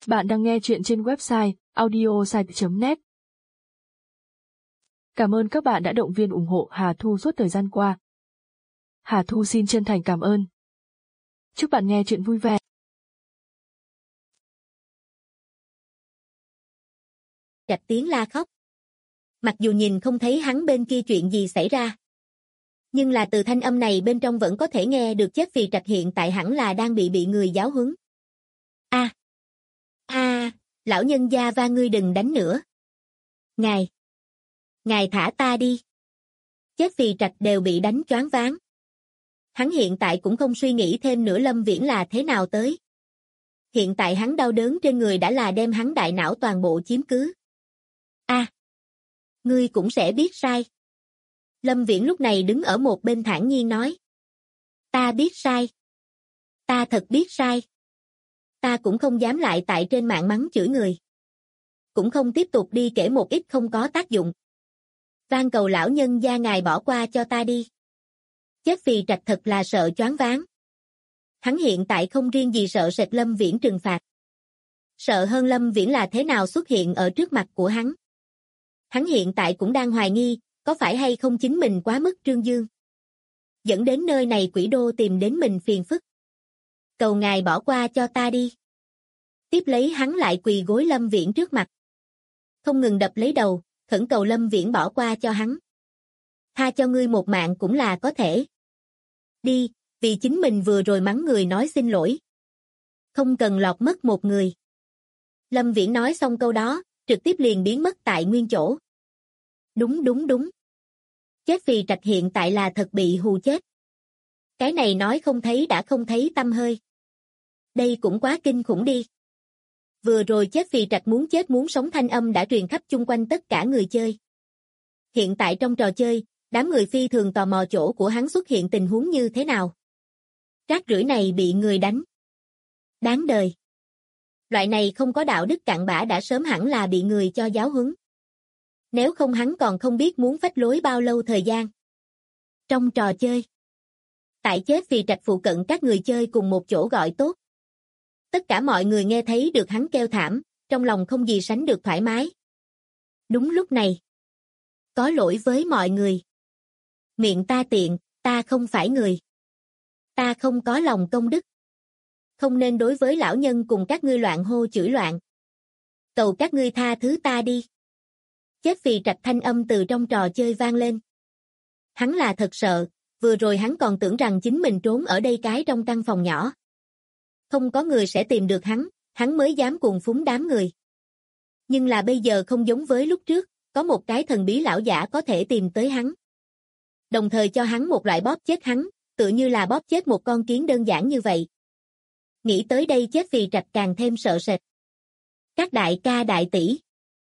Bạn đang nghe chuyện trên website audiosite.net. Cảm ơn các bạn đã động viên ủng hộ Hà Thu suốt thời gian qua. Hà Thu xin chân thành cảm ơn. Chúc bạn nghe chuyện vui vẻ. Trạch tiếng la khóc. Mặc dù nhìn không thấy hắn bên kia chuyện gì xảy ra, nhưng là từ thanh âm này bên trong vẫn có thể nghe được chết vì Trạch hiện tại hẳn là đang bị người giáo huấn. Lão nhân gia va ngươi đừng đánh nữa. Ngài thả ta đi. Chết vì Trạch đều bị đánh choáng váng. Hắn hiện tại cũng không suy nghĩ thêm nữa Lâm Viễn là thế nào tới. Hiện tại hắn đau đớn trên người đã là đem hắn đại não toàn bộ chiếm cứ. Ngươi cũng sẽ biết sai. Lâm Viễn lúc này đứng ở một bên thản nhiên nói. Ta biết sai. Ta thật biết sai. Ta cũng không dám lại tại trên mạng mắng chửi người. Cũng không tiếp tục đi kể một ít không có tác dụng. Van cầu lão nhân gia ngài bỏ qua cho ta đi. Chết vì Trạch thật là sợ choáng váng. Hắn hiện tại không riêng gì sợ sệt Lâm Viễn trừng phạt. Sợ hơn Lâm Viễn là thế nào xuất hiện ở trước mặt của hắn. Hắn hiện tại cũng đang hoài nghi, có phải hay không chính mình quá mức trương dương. Dẫn đến nơi này quỷ đô tìm đến mình phiền phức. Cầu ngài bỏ qua cho ta đi. Tiếp lấy hắn lại quỳ gối Lâm Viễn trước mặt. Không ngừng đập lấy đầu, khẩn cầu Lâm Viễn bỏ qua cho hắn. Tha cho ngươi một mạng cũng là có thể. Đi, vì chính mình vừa rồi mắng người nói xin lỗi. Không cần lọt mất một người. Lâm Viễn nói xong câu đó, trực tiếp liền biến mất tại nguyên chỗ. Đúng. Chết vì Trạch hiện tại là thật bị hù chết. Cái này nói không thấy đã không thấy tăm hơi. Đây cũng quá kinh khủng đi. Vừa rồi chết vì Trạch muốn chết muốn sống thanh âm đã truyền khắp chung quanh tất cả người chơi. Hiện tại trong trò chơi, đám người phi thường tò mò chỗ của hắn xuất hiện tình huống như thế nào. Rác rưởi này bị người đánh. Đáng đời. Loại này không có đạo đức cặn bã đã sớm hẳn là bị người cho giáo huấn. Nếu không hắn còn không biết muốn phách lối bao lâu thời gian. Trong trò chơi, tại chết vì Trạch phụ cận các người chơi cùng một chỗ gọi tốt. Tất cả mọi người nghe thấy được hắn kêu thảm, trong lòng không gì sánh được thoải mái. Đúng lúc này, có lỗi với mọi người. Miệng ta tiện, ta không phải người. Ta không có lòng công đức. Không nên đối với lão nhân cùng các ngươi loạn hô chửi loạn. Cầu các ngươi tha thứ ta đi. Chết vì Trạch thanh âm từ trong trò chơi vang lên. Hắn là thật sợ, vừa rồi hắn còn tưởng rằng chính mình trốn ở đây cái trong căn phòng nhỏ. Không có người sẽ tìm được hắn mới dám cuồng phúng đám người. Nhưng là bây giờ không giống với lúc trước, có một cái thần bí lão giả có thể tìm tới hắn. Đồng thời cho hắn một loại bóp chết hắn, tựa như là bóp chết một con kiến đơn giản như vậy. Nghĩ tới đây chết vì Trạch càng thêm sợ sệt. Các đại ca đại tỷ.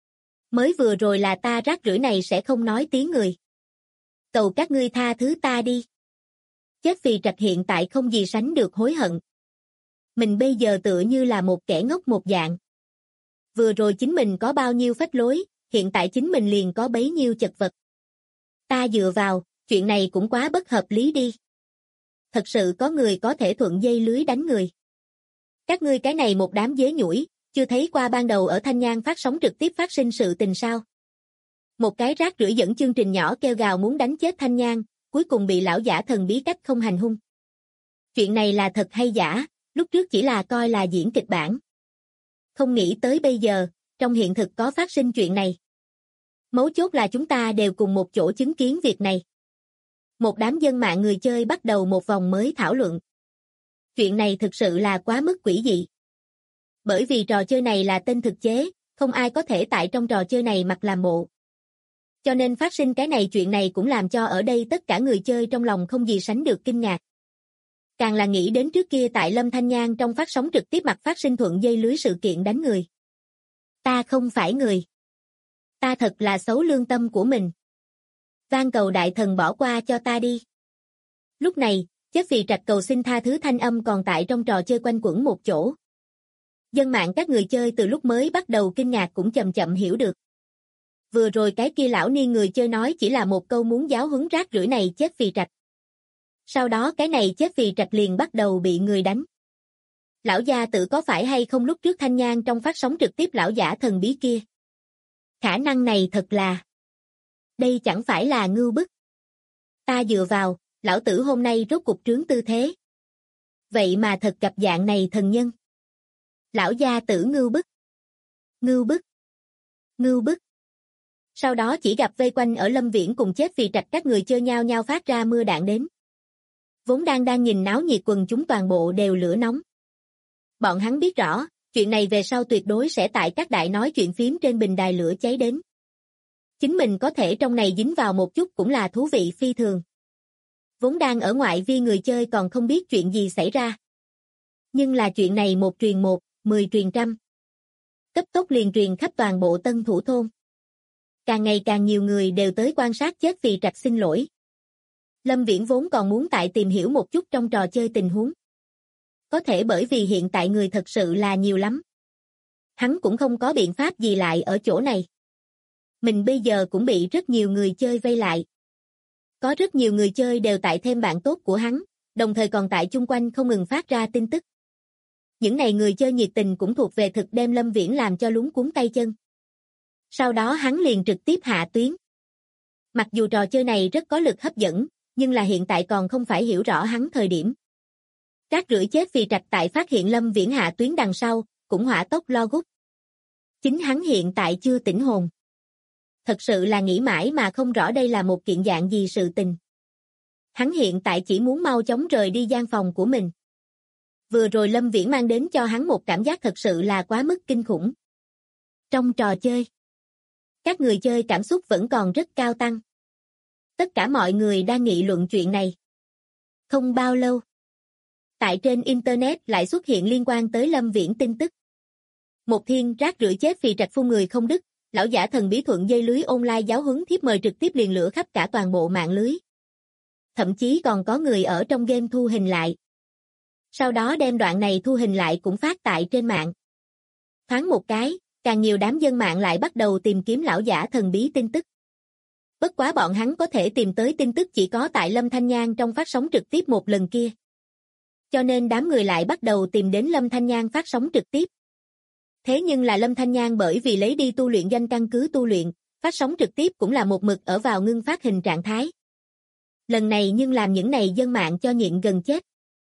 Mới vừa rồi là ta rác rưởi này sẽ không nói tiếng người. Cầu các ngươi tha thứ ta đi. Chết vì Trạch hiện tại không gì sánh được hối hận. Mình bây giờ tựa như là một kẻ ngốc một dạng. Vừa rồi chính mình có bao nhiêu phách lối, hiện tại chính mình liền có bấy nhiêu chật vật. Ta dựa vào, chuyện này cũng quá bất hợp lý đi. Thật sự có người có thể thuận dây lưới đánh người. Các ngươi cái này một đám dế nhủi, chưa thấy qua ban đầu ở Thanh Nhang phát sóng trực tiếp phát sinh sự tình sao? Một cái rác rưởi dẫn chương trình nhỏ kêu gào muốn đánh chết Thanh Nhang, cuối cùng bị lão giả thần bí cách không hành hung. Chuyện này là thật hay giả, lúc trước chỉ là coi là diễn kịch bản. Không nghĩ tới bây giờ, trong hiện thực có phát sinh chuyện này. Mấu chốt là chúng ta đều cùng một chỗ chứng kiến việc này. Một đám dân mạng người chơi bắt đầu một vòng mới thảo luận. Chuyện này thực sự là quá mức quỷ dị. Bởi vì trò chơi này là tên thực chế, không ai có thể tại trong trò chơi này mặc làm bộ. Cho nên phát sinh cái này chuyện này cũng làm cho ở đây tất cả người chơi trong lòng không gì sánh được kinh ngạc. Càng là nghĩ đến trước kia tại Lâm Thanh Nhang trong phát sóng trực tiếp mặt phát sinh thuận dây lưới sự kiện đánh người. Ta không phải người. Ta thật là xấu lương tâm của mình. Van cầu đại thần bỏ qua cho ta đi. Lúc này, chết vì Trạch cầu xin tha thứ thanh âm còn tại trong trò chơi quanh quẩn một chỗ. Dân mạng các người chơi từ lúc mới bắt đầu kinh ngạc cũng chậm chậm hiểu được. Vừa rồi cái kia lão niên người chơi nói chỉ là một câu muốn giáo huấn rác rưởi này chết vì Trạch. Sau đó cái này chết vì Trạch liền bắt đầu bị người đánh. Lão gia tử có phải hay không lúc trước Thanh Nhan trong phát sóng trực tiếp lão giả thần bí kia? Khả năng này thật là... Đây chẳng phải là ngưu bức. Ta dựa vào, lão tử hôm nay rốt cục trướng tư thế. Vậy mà thật gặp dạng này thần nhân. Lão gia tử ngưu bức. Ngưu bức. Ngưu bức. Sau đó chỉ gặp vây quanh ở Lâm Viễn cùng chết vì trạch các người chơi nhao nhao phát ra mưa đạn đến. Vốn đang nhìn náo nhiệt quần chúng toàn bộ đều lửa nóng. Bọn hắn biết rõ, chuyện này về sau tuyệt đối sẽ tại các đại nói chuyện phím trên bình đài lửa cháy đến. Chính mình có thể trong này dính vào một chút cũng là thú vị phi thường. Vốn đang ở ngoại vi người chơi còn không biết chuyện gì xảy ra. Nhưng là chuyện này một truyền một, 10 truyền trăm. Cấp tốc liền truyền khắp toàn bộ Tân Thủ thôn. Càng ngày càng nhiều người đều tới quan sát chết vì trạch xin lỗi. Lâm Viễn vốn còn muốn tại tìm hiểu một chút trong trò chơi tình huống. Có thể bởi vì hiện tại người thật sự là nhiều lắm. Hắn cũng không có biện pháp gì lại ở chỗ này. Mình bây giờ cũng bị rất nhiều người chơi vây lại. Có rất nhiều người chơi đều tại thêm bạn tốt của hắn, đồng thời còn tại chung quanh không ngừng phát ra tin tức. Những này người chơi nhiệt tình cũng thuộc về thực đem Lâm Viễn làm cho luống cuống tay chân. Sau đó hắn liền trực tiếp hạ tuyến. Mặc dù trò chơi này rất có lực hấp dẫn, nhưng là hiện tại còn không phải hiểu rõ hắn thời điểm. Rác rưởi chết vì trạch tại phát hiện Lâm Viễn hạ tuyến đằng sau, cũng hỏa tốc lo gút. Chính hắn hiện tại chưa tỉnh hồn. Thật sự là nghĩ mãi mà không rõ đây là một kiện dạng gì sự tình. Hắn hiện tại chỉ muốn mau chóng rời đi gian phòng của mình. Vừa rồi Lâm Viễn mang đến cho hắn một cảm giác thật sự là quá mức kinh khủng. Trong trò chơi, các người chơi cảm xúc vẫn còn rất cao tăng. Tất cả mọi người đang nghị luận chuyện này. Không bao lâu, tại trên Internet lại xuất hiện liên quan tới Lâm Viễn tin tức. Một thiên rác rưởi chết vì trạch phun người không đứt, lão giả thần bí thuận dây lưới online giáo huấn thiếp mời trực tiếp liền lửa khắp cả toàn bộ mạng lưới. Thậm chí còn có người ở trong game thu hình lại. Sau đó đem đoạn này thu hình lại cũng phát tại trên mạng. Thoáng một cái, càng nhiều đám dân mạng lại bắt đầu tìm kiếm lão giả thần bí tin tức. Bất quá bọn hắn có thể tìm tới tin tức chỉ có tại Lâm Thanh Nhan trong phát sóng trực tiếp một lần kia. Cho nên đám người lại bắt đầu tìm đến Lâm Thanh Nhan phát sóng trực tiếp. Thế nhưng là Lâm Thanh Nhan bởi vì lấy đi tu luyện danh căn cứ tu luyện, phát sóng trực tiếp cũng là một mực ở vào ngưng phát hình trạng thái. Lần này nhưng làm những này dân mạng cho nhịn gần chết.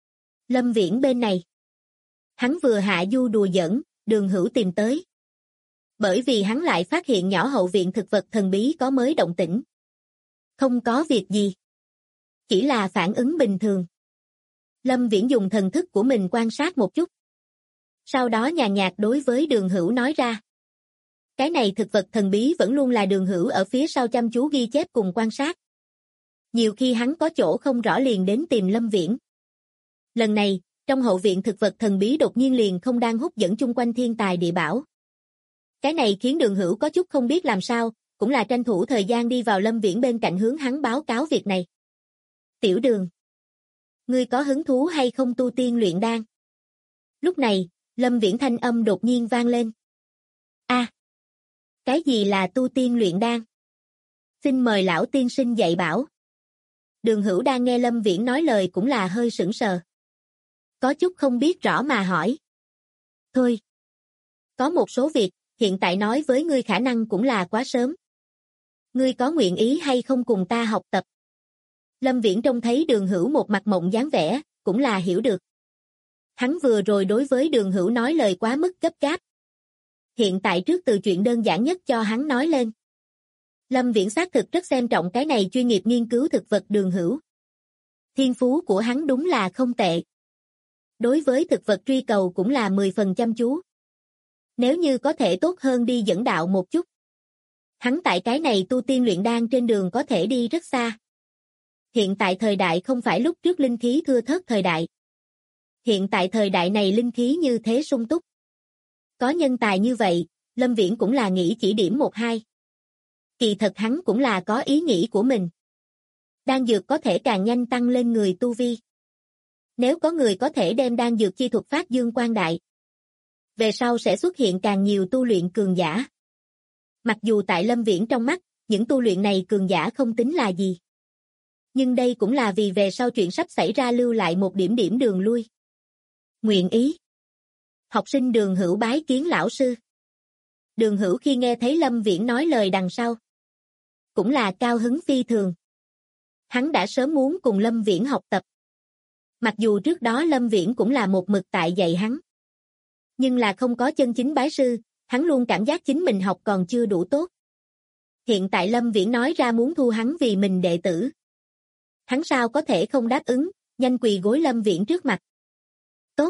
Lâm Viễn bên này. Hắn vừa hạ du đùa giỡn, Đường Hữu tìm tới. Bởi vì hắn lại phát hiện nhỏ hậu viện thực vật thần bí có mới động tĩnh. Không có việc gì. Chỉ là phản ứng bình thường. Lâm Viễn dùng thần thức của mình quan sát một chút. Sau đó nhàn nhạt đối với Đường Hữu nói ra. Cái này thực vật thần bí vẫn luôn là Đường Hữu ở phía sau chăm chú ghi chép cùng quan sát. Nhiều khi hắn có chỗ không rõ liền đến tìm Lâm Viễn. Lần này, trong hậu viện thực vật thần bí đột nhiên liền không đang hút dẫn chung quanh thiên tài địa bảo. Cái này khiến Đường Hữu có chút không biết làm sao, cũng là tranh thủ thời gian đi vào Lâm Viễn bên cạnh hướng hắn báo cáo việc này. Tiểu Đường, ngươi có hứng thú hay không tu tiên luyện đan? Lúc này, Lâm Viễn thanh âm đột nhiên vang lên. A, cái gì là tu tiên luyện đan? Xin mời lão tiên sinh dạy bảo. Đường Hữu đang nghe Lâm Viễn nói lời cũng là hơi sững sờ. Có chút không biết rõ mà hỏi. Thôi, có một số việc, hiện tại nói với ngươi khả năng cũng là quá sớm. Ngươi có nguyện ý hay không cùng ta học tập? Lâm Viễn trông thấy Đường Hữu một mặt mộng dáng vẻ, cũng là hiểu được. Hắn vừa rồi đối với Đường Hữu nói lời quá mức gấp gáp. Hiện tại trước từ chuyện đơn giản nhất cho hắn nói lên. Lâm Viễn xác thực rất xem trọng cái này chuyên nghiệp nghiên cứu thực vật Đường Hữu. Thiên phú của hắn đúng là không tệ. Đối với thực vật truy cầu cũng là 10 phần chăm chú. Nếu như có thể tốt hơn đi dẫn đạo một chút. Hắn tại cái này tu tiên luyện đan trên đường có thể đi rất xa. Hiện tại thời đại không phải lúc trước linh khí thưa thớt thời đại. Hiện tại thời đại này linh khí như thế sung túc. Có nhân tài như vậy, Lâm Viễn cũng là nghĩ chỉ điểm một hai. Kỳ thật hắn cũng là có ý nghĩ của mình. Đan dược có thể càng nhanh tăng lên người tu vi. Nếu có người có thể đem đan dược chi thuật phát dương quang đại. Về sau sẽ xuất hiện càng nhiều tu luyện cường giả. Mặc dù tại Lâm Viễn trong mắt, những tu luyện này cường giả không tính là gì. Nhưng đây cũng là vì về sau chuyện sắp xảy ra lưu lại một điểm đường lui. Nguyện ý. Học sinh Đường Hữu bái kiến lão sư. Đường Hữu khi nghe thấy Lâm Viễn nói lời đằng sau, cũng là cao hứng phi thường. Hắn đã sớm muốn cùng Lâm Viễn học tập. Mặc dù trước đó Lâm Viễn cũng là một mực tại dạy hắn. Nhưng là không có chân chính bái sư, hắn luôn cảm giác chính mình học còn chưa đủ tốt. Hiện tại Lâm Viễn nói ra muốn thu hắn vì mình đệ tử. Hắn sao có thể không đáp ứng, nhanh quỳ gối Lâm Viễn trước mặt. Tốt.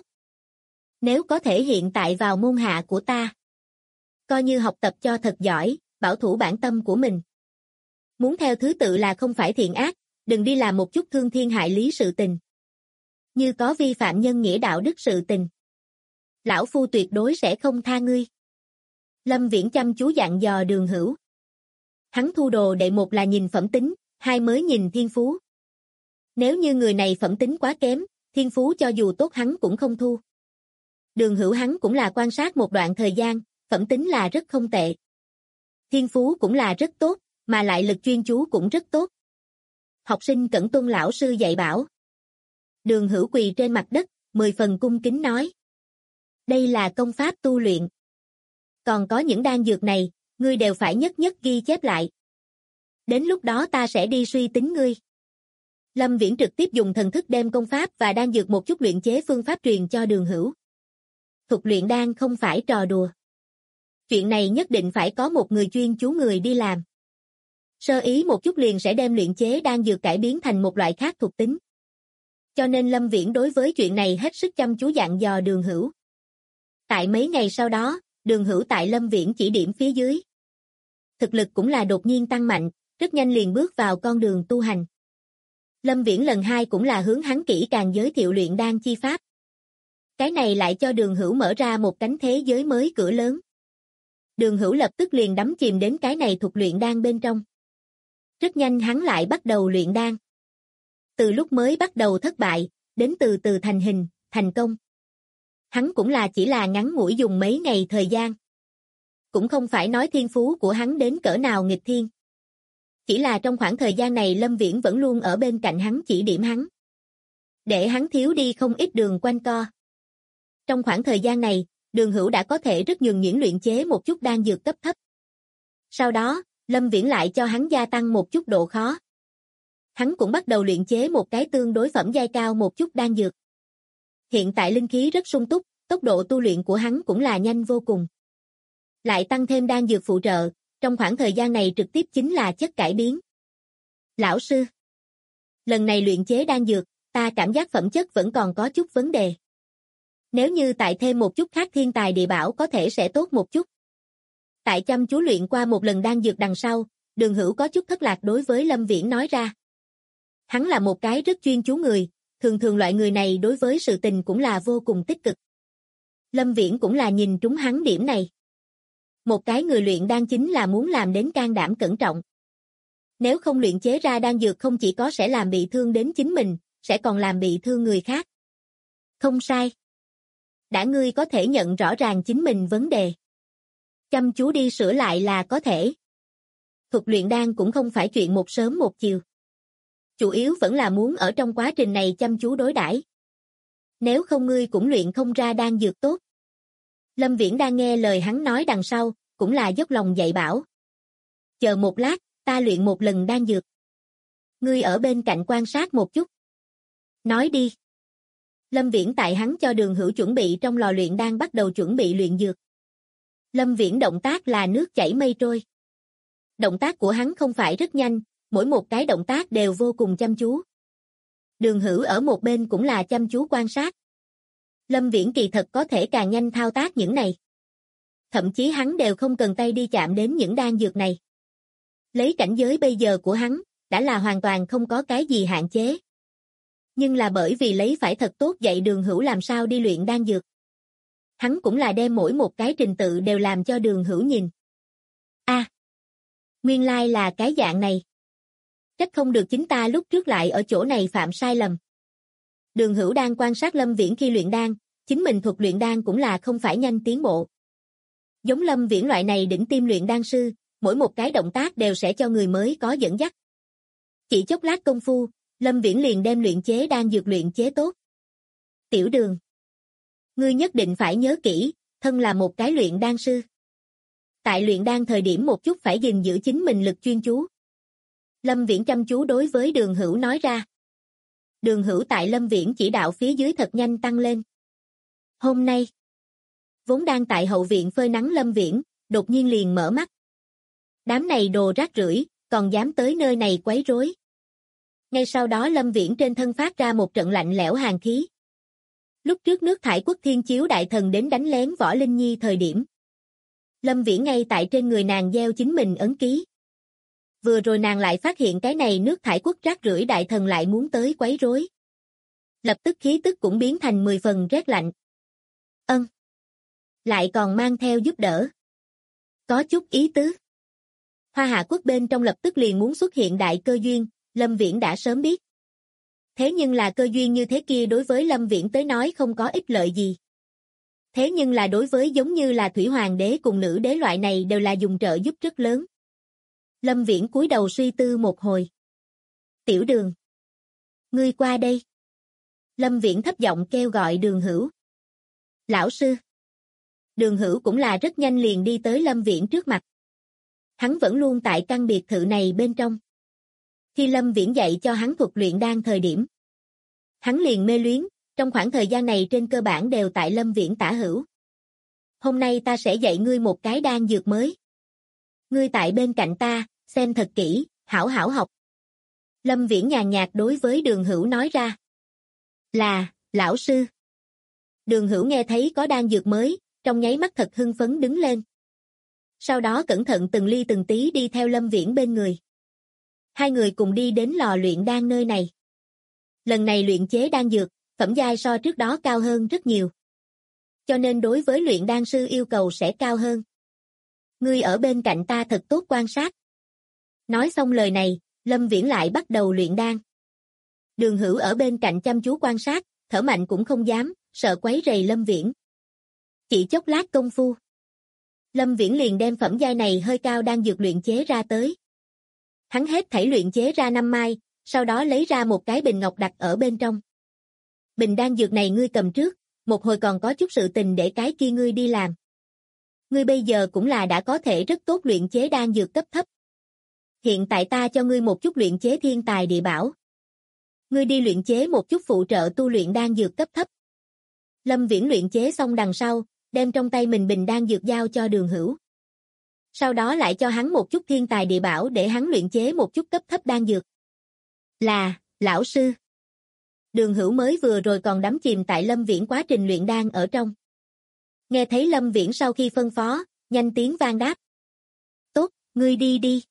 Nếu có thể hiện tại vào môn hạ của ta. Coi như học tập cho thật giỏi, bảo thủ bản tâm của mình. Muốn theo thứ tự là không phải thiện ác, đừng đi làm một chút thương thiên hại lý sự tình. Như có vi phạm nhân nghĩa đạo đức sự tình. Lão Phu tuyệt đối sẽ không tha ngươi. Lâm Viễn chăm chú dặn dò Đường Hữu. Hắn thu đồ đệ một là nhìn phẩm tính, hai mới nhìn thiên phú. Nếu như người này phẩm tính quá kém, thiên phú cho dù tốt hắn cũng không thu. Đường Hữu hắn cũng là quan sát một đoạn thời gian, phẩm tính là rất không tệ. Thiên phú cũng là rất tốt, mà lại lực chuyên chú cũng rất tốt. Học sinh cẩn tuân lão sư dạy bảo. Đường Hữu quỳ trên mặt đất, 10 phần cung kính nói. Đây là công pháp tu luyện. Còn có những đan dược này, ngươi đều phải nhất nhất ghi chép lại. Đến lúc đó ta sẽ đi suy tính ngươi. Lâm Viễn trực tiếp dùng thần thức đem công pháp và đan dược một chút luyện chế phương pháp truyền cho Đường Hữu. Thuật luyện đan không phải trò đùa. Chuyện này nhất định phải có một người chuyên chú người đi làm. Sơ ý một chút liền sẽ đem luyện chế đan dược cải biến thành một loại khác thuộc tính. Cho nên Lâm Viễn đối với chuyện này hết sức chăm chú dặn dò Đường Hữu. Tại mấy ngày sau đó, Đường Hữu tại Lâm Viễn chỉ điểm phía dưới. Thực lực cũng là đột nhiên tăng mạnh, rất nhanh liền bước vào con đường tu hành. Lâm Viễn lần 2 cũng là hướng hắn kỹ càng giới thiệu luyện đan chi pháp. Cái này lại cho Đường Hữu mở ra một cánh thế giới mới cửa lớn. Đường Hữu lập tức liền đắm chìm đến cái này thuộc luyện đan bên trong. Rất nhanh hắn lại bắt đầu luyện đan. Từ lúc mới bắt đầu thất bại, đến từ từ thành hình, thành công. Hắn cũng là chỉ là ngắn ngủi dùng mấy ngày thời gian. Cũng không phải nói thiên phú của hắn đến cỡ nào nghịch thiên. Chỉ là trong khoảng thời gian này Lâm Viễn vẫn luôn ở bên cạnh hắn chỉ điểm hắn. Để hắn thiếu đi không ít đường quanh co. Trong khoảng thời gian này, Đường Hữu đã có thể rất nhuần nhuyễn luyện chế một chút đan dược cấp thấp. Sau đó, Lâm Viễn lại cho hắn gia tăng một chút độ khó. Hắn cũng bắt đầu luyện chế một cái tương đối phẩm giai cao một chút đan dược. Hiện tại linh khí rất sung túc, tốc độ tu luyện của hắn cũng là nhanh vô cùng. Lại tăng thêm đan dược phụ trợ, trong khoảng thời gian này trực tiếp chính là chất cải biến. Lão sư, lần này luyện chế đan dược, ta cảm giác phẩm chất vẫn còn có chút vấn đề. Nếu như tại thêm một chút khác thiên tài địa bảo có thể sẽ tốt một chút. Tại chăm chú luyện qua một lần đan dược đằng sau, Đường Hữu có chút thất lạc đối với Lâm Viễn nói ra. Hắn là một cái rất chuyên chú người, thường thường loại người này đối với sự tình cũng là vô cùng tích cực. Lâm Viễn cũng là nhìn trúng hắn điểm này. Một cái người luyện đan chính là muốn làm đến can đảm cẩn trọng. Nếu không luyện chế ra đan dược không chỉ có sẽ làm bị thương đến chính mình, sẽ còn làm bị thương người khác. Không sai. Đã ngươi có thể nhận rõ ràng chính mình vấn đề. Chăm chú đi sửa lại là có thể. Thuật luyện đan cũng không phải chuyện một sớm một chiều. Chủ yếu vẫn là muốn ở trong quá trình này chăm chú đối đãi. Nếu không ngươi cũng luyện không ra đan dược tốt. Lâm Viễn đang nghe lời hắn nói đằng sau, cũng là dốc lòng dạy bảo. Chờ một lát, ta luyện một lần đan dược. Ngươi ở bên cạnh quan sát một chút. Nói đi. Lâm Viễn tại hắn cho Đường Hữu chuẩn bị trong lò luyện đan bắt đầu chuẩn bị luyện dược. Lâm Viễn động tác là nước chảy mây trôi. Động tác của hắn không phải rất nhanh, mỗi một cái động tác đều vô cùng chăm chú. Đường Hữu ở một bên cũng là chăm chú quan sát. Lâm Viễn kỳ thật có thể càng nhanh thao tác những này. Thậm chí hắn đều không cần tay đi chạm đến những đan dược này. Lấy cảnh giới bây giờ của hắn, đã là hoàn toàn không có cái gì hạn chế. Nhưng là bởi vì lấy phải thật tốt dạy Đường Hữu làm sao đi luyện đan dược. Hắn cũng là đem mỗi một cái trình tự đều làm cho Đường Hữu nhìn. Nguyên lai là cái dạng này. Trách không được chính ta lúc trước lại ở chỗ này phạm sai lầm. Đường Hữu đang quan sát Lâm Viễn khi luyện đan, chính mình thuật luyện đan cũng là không phải nhanh tiến bộ. Giống Lâm Viễn loại này đỉnh tiêm luyện đan sư, mỗi một cái động tác đều sẽ cho người mới có dẫn dắt. Chỉ chốc lát công phu, Lâm Viễn liền đem luyện chế đan dược luyện chế tốt. Tiểu Đường, Ngươi nhất định phải nhớ kỹ, thân là một cái luyện đan sư. Tại luyện đan thời điểm một chút phải gìn giữ chính mình lực chuyên chú. Lâm Viễn chăm chú đối với Đường Hữu nói ra. Đường Hữu tại Lâm Viễn chỉ đạo phía dưới thật nhanh tăng lên. Hôm nay, vốn đang tại hậu viện phơi nắng Lâm Viễn, đột nhiên liền mở mắt. Đám này đồ rác rưởi, còn dám tới nơi này quấy rối. Ngay sau đó Lâm Viễn trên thân phát ra một trận lạnh lẽo hàn khí. Lúc trước nước thải Quốc Thiên Chiếu đại thần đến đánh lén Võ Linh Nhi thời điểm, Lâm Viễn ngay tại trên người nàng gieo chính mình ấn ký. Vừa rồi nàng lại phát hiện cái này nước thải quốc rác rưởi đại thần lại muốn tới quấy rối. Lập tức khí tức cũng biến thành 10 phần rét lạnh. Lại còn mang theo giúp đỡ. Có chút ý tứ. Hoa Hạ quốc bên trong lập tức liền muốn xuất hiện đại cơ duyên, Lâm Viễn đã sớm biết. Thế nhưng là cơ duyên như thế kia đối với Lâm Viễn tới nói không có ích lợi gì. Thế nhưng là đối với giống như là Thủy Hoàng đế cùng Nữ đế loại này đều là dùng trợ giúp rất lớn. Lâm Viễn cúi đầu suy tư một hồi. Tiểu Đường, ngươi qua đây. Lâm Viễn thấp giọng kêu gọi Đường Hữu. Lão sư. Đường Hữu cũng là rất nhanh liền đi tới Lâm Viễn trước mặt. Hắn vẫn luôn tại căn biệt thự này bên trong. Khi Lâm Viễn dạy cho hắn thuật luyện đan thời điểm, hắn liền mê luyến, trong khoảng thời gian này trên cơ bản đều tại Lâm Viễn tả hữu. Hôm nay ta sẽ dạy ngươi một cái đan dược mới. Ngươi tại bên cạnh ta, xem thật kỹ, hảo hảo học. Lâm Viễn nhàn nhạt đối với Đường Hữu nói ra. Là, lão sư. Đường Hữu nghe thấy có đan dược mới, trong nháy mắt thật hưng phấn đứng lên. Sau đó cẩn thận từng ly từng tí đi theo Lâm Viễn bên người. Hai người cùng đi đến lò luyện đan nơi này. Lần này luyện chế đan dược, phẩm giai so trước đó cao hơn rất nhiều. Cho nên đối với luyện đan sư yêu cầu sẽ cao hơn. Ngươi ở bên cạnh ta thật tốt quan sát. Nói xong lời này, Lâm Viễn lại bắt đầu luyện đan. Đường Hữu ở bên cạnh chăm chú quan sát, thở mạnh cũng không dám, sợ quấy rầy Lâm Viễn. Chỉ chốc lát công phu, Lâm Viễn liền đem phẩm giai này hơi cao đan dược luyện chế ra tới. Hắn hết thảy luyện chế ra 5 mai, sau đó lấy ra một cái bình ngọc đặt ở bên trong. Bình đan dược này ngươi cầm trước, một hồi còn có chút sự tình để cái kia ngươi đi làm. Ngươi bây giờ cũng là đã có thể rất tốt luyện chế đan dược cấp thấp. Hiện tại ta cho ngươi một chút luyện chế thiên tài địa bảo. Ngươi đi luyện chế một chút phụ trợ tu luyện đan dược cấp thấp. Lâm Viễn luyện chế xong đằng sau, đem trong tay mình bình đan dược giao cho Đường Hữu. Sau đó lại cho hắn một chút thiên tài địa bảo để hắn luyện chế một chút cấp thấp đan dược. Là, lão sư. Đường Hữu mới vừa rồi còn đắm chìm tại Lâm Viễn quá trình luyện đan ở trong. Nghe thấy Lâm Viễn sau khi phân phó, nhanh tiếng vang đáp. Tốt, ngươi đi đi.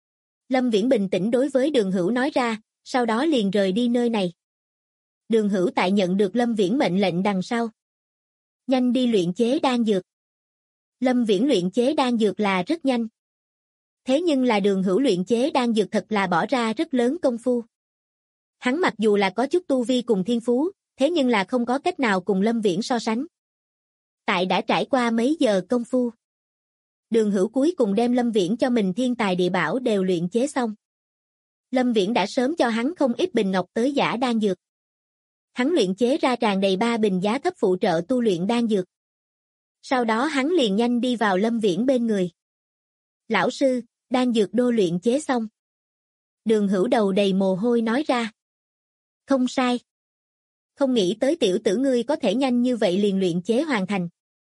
Lâm Viễn bình tĩnh đối với Đường Hữu nói ra, sau đó liền rời đi nơi này. Đường Hữu tại nhận được Lâm Viễn mệnh lệnh đằng sau. Nhanh đi luyện chế đan dược. Lâm Viễn luyện chế đan dược là rất nhanh. Thế nhưng là Đường Hữu luyện chế đan dược thật là bỏ ra rất lớn công phu. Hắn mặc dù là có chút tu vi cùng thiên phú, thế nhưng là không có cách nào cùng Lâm Viễn so sánh. Tại đã trải qua mấy giờ công phu, Đường Hữu cuối cùng đem Lâm Viễn cho mình thiên tài địa bảo đều luyện chế xong. Lâm Viễn đã sớm cho hắn không ít bình ngọc tới giả đan dược. Hắn luyện chế ra tràn đầy 3 bình giá thấp phụ trợ tu luyện đan dược. Sau đó hắn liền nhanh đi vào Lâm Viễn bên người. Lão sư, đan dược đô luyện chế xong. Đường Hữu đầu đầy mồ hôi nói ra. Không sai. Không nghĩ tới tiểu tử ngươi có thể nhanh như vậy liền luyện chế hoàn thành.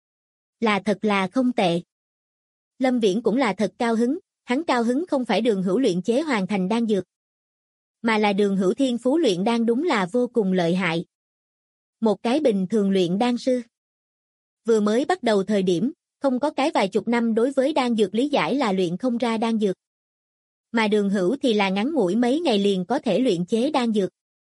Là thật là không tệ. Lâm Viễn cũng là thật cao hứng, hắn cao hứng không phải Đường Hữu luyện chế hoàn thành đan dược, mà là Đường Hữu thiên phú luyện đan đúng là vô cùng lợi hại. Một cái bình thường luyện đan sư. Vừa mới bắt đầu thời điểm, không có cái vài chục năm đối với đan dược lý giải là luyện không ra đan dược. Mà Đường Hữu thì là ngắn ngủi mấy ngày liền có thể luyện chế đan dược.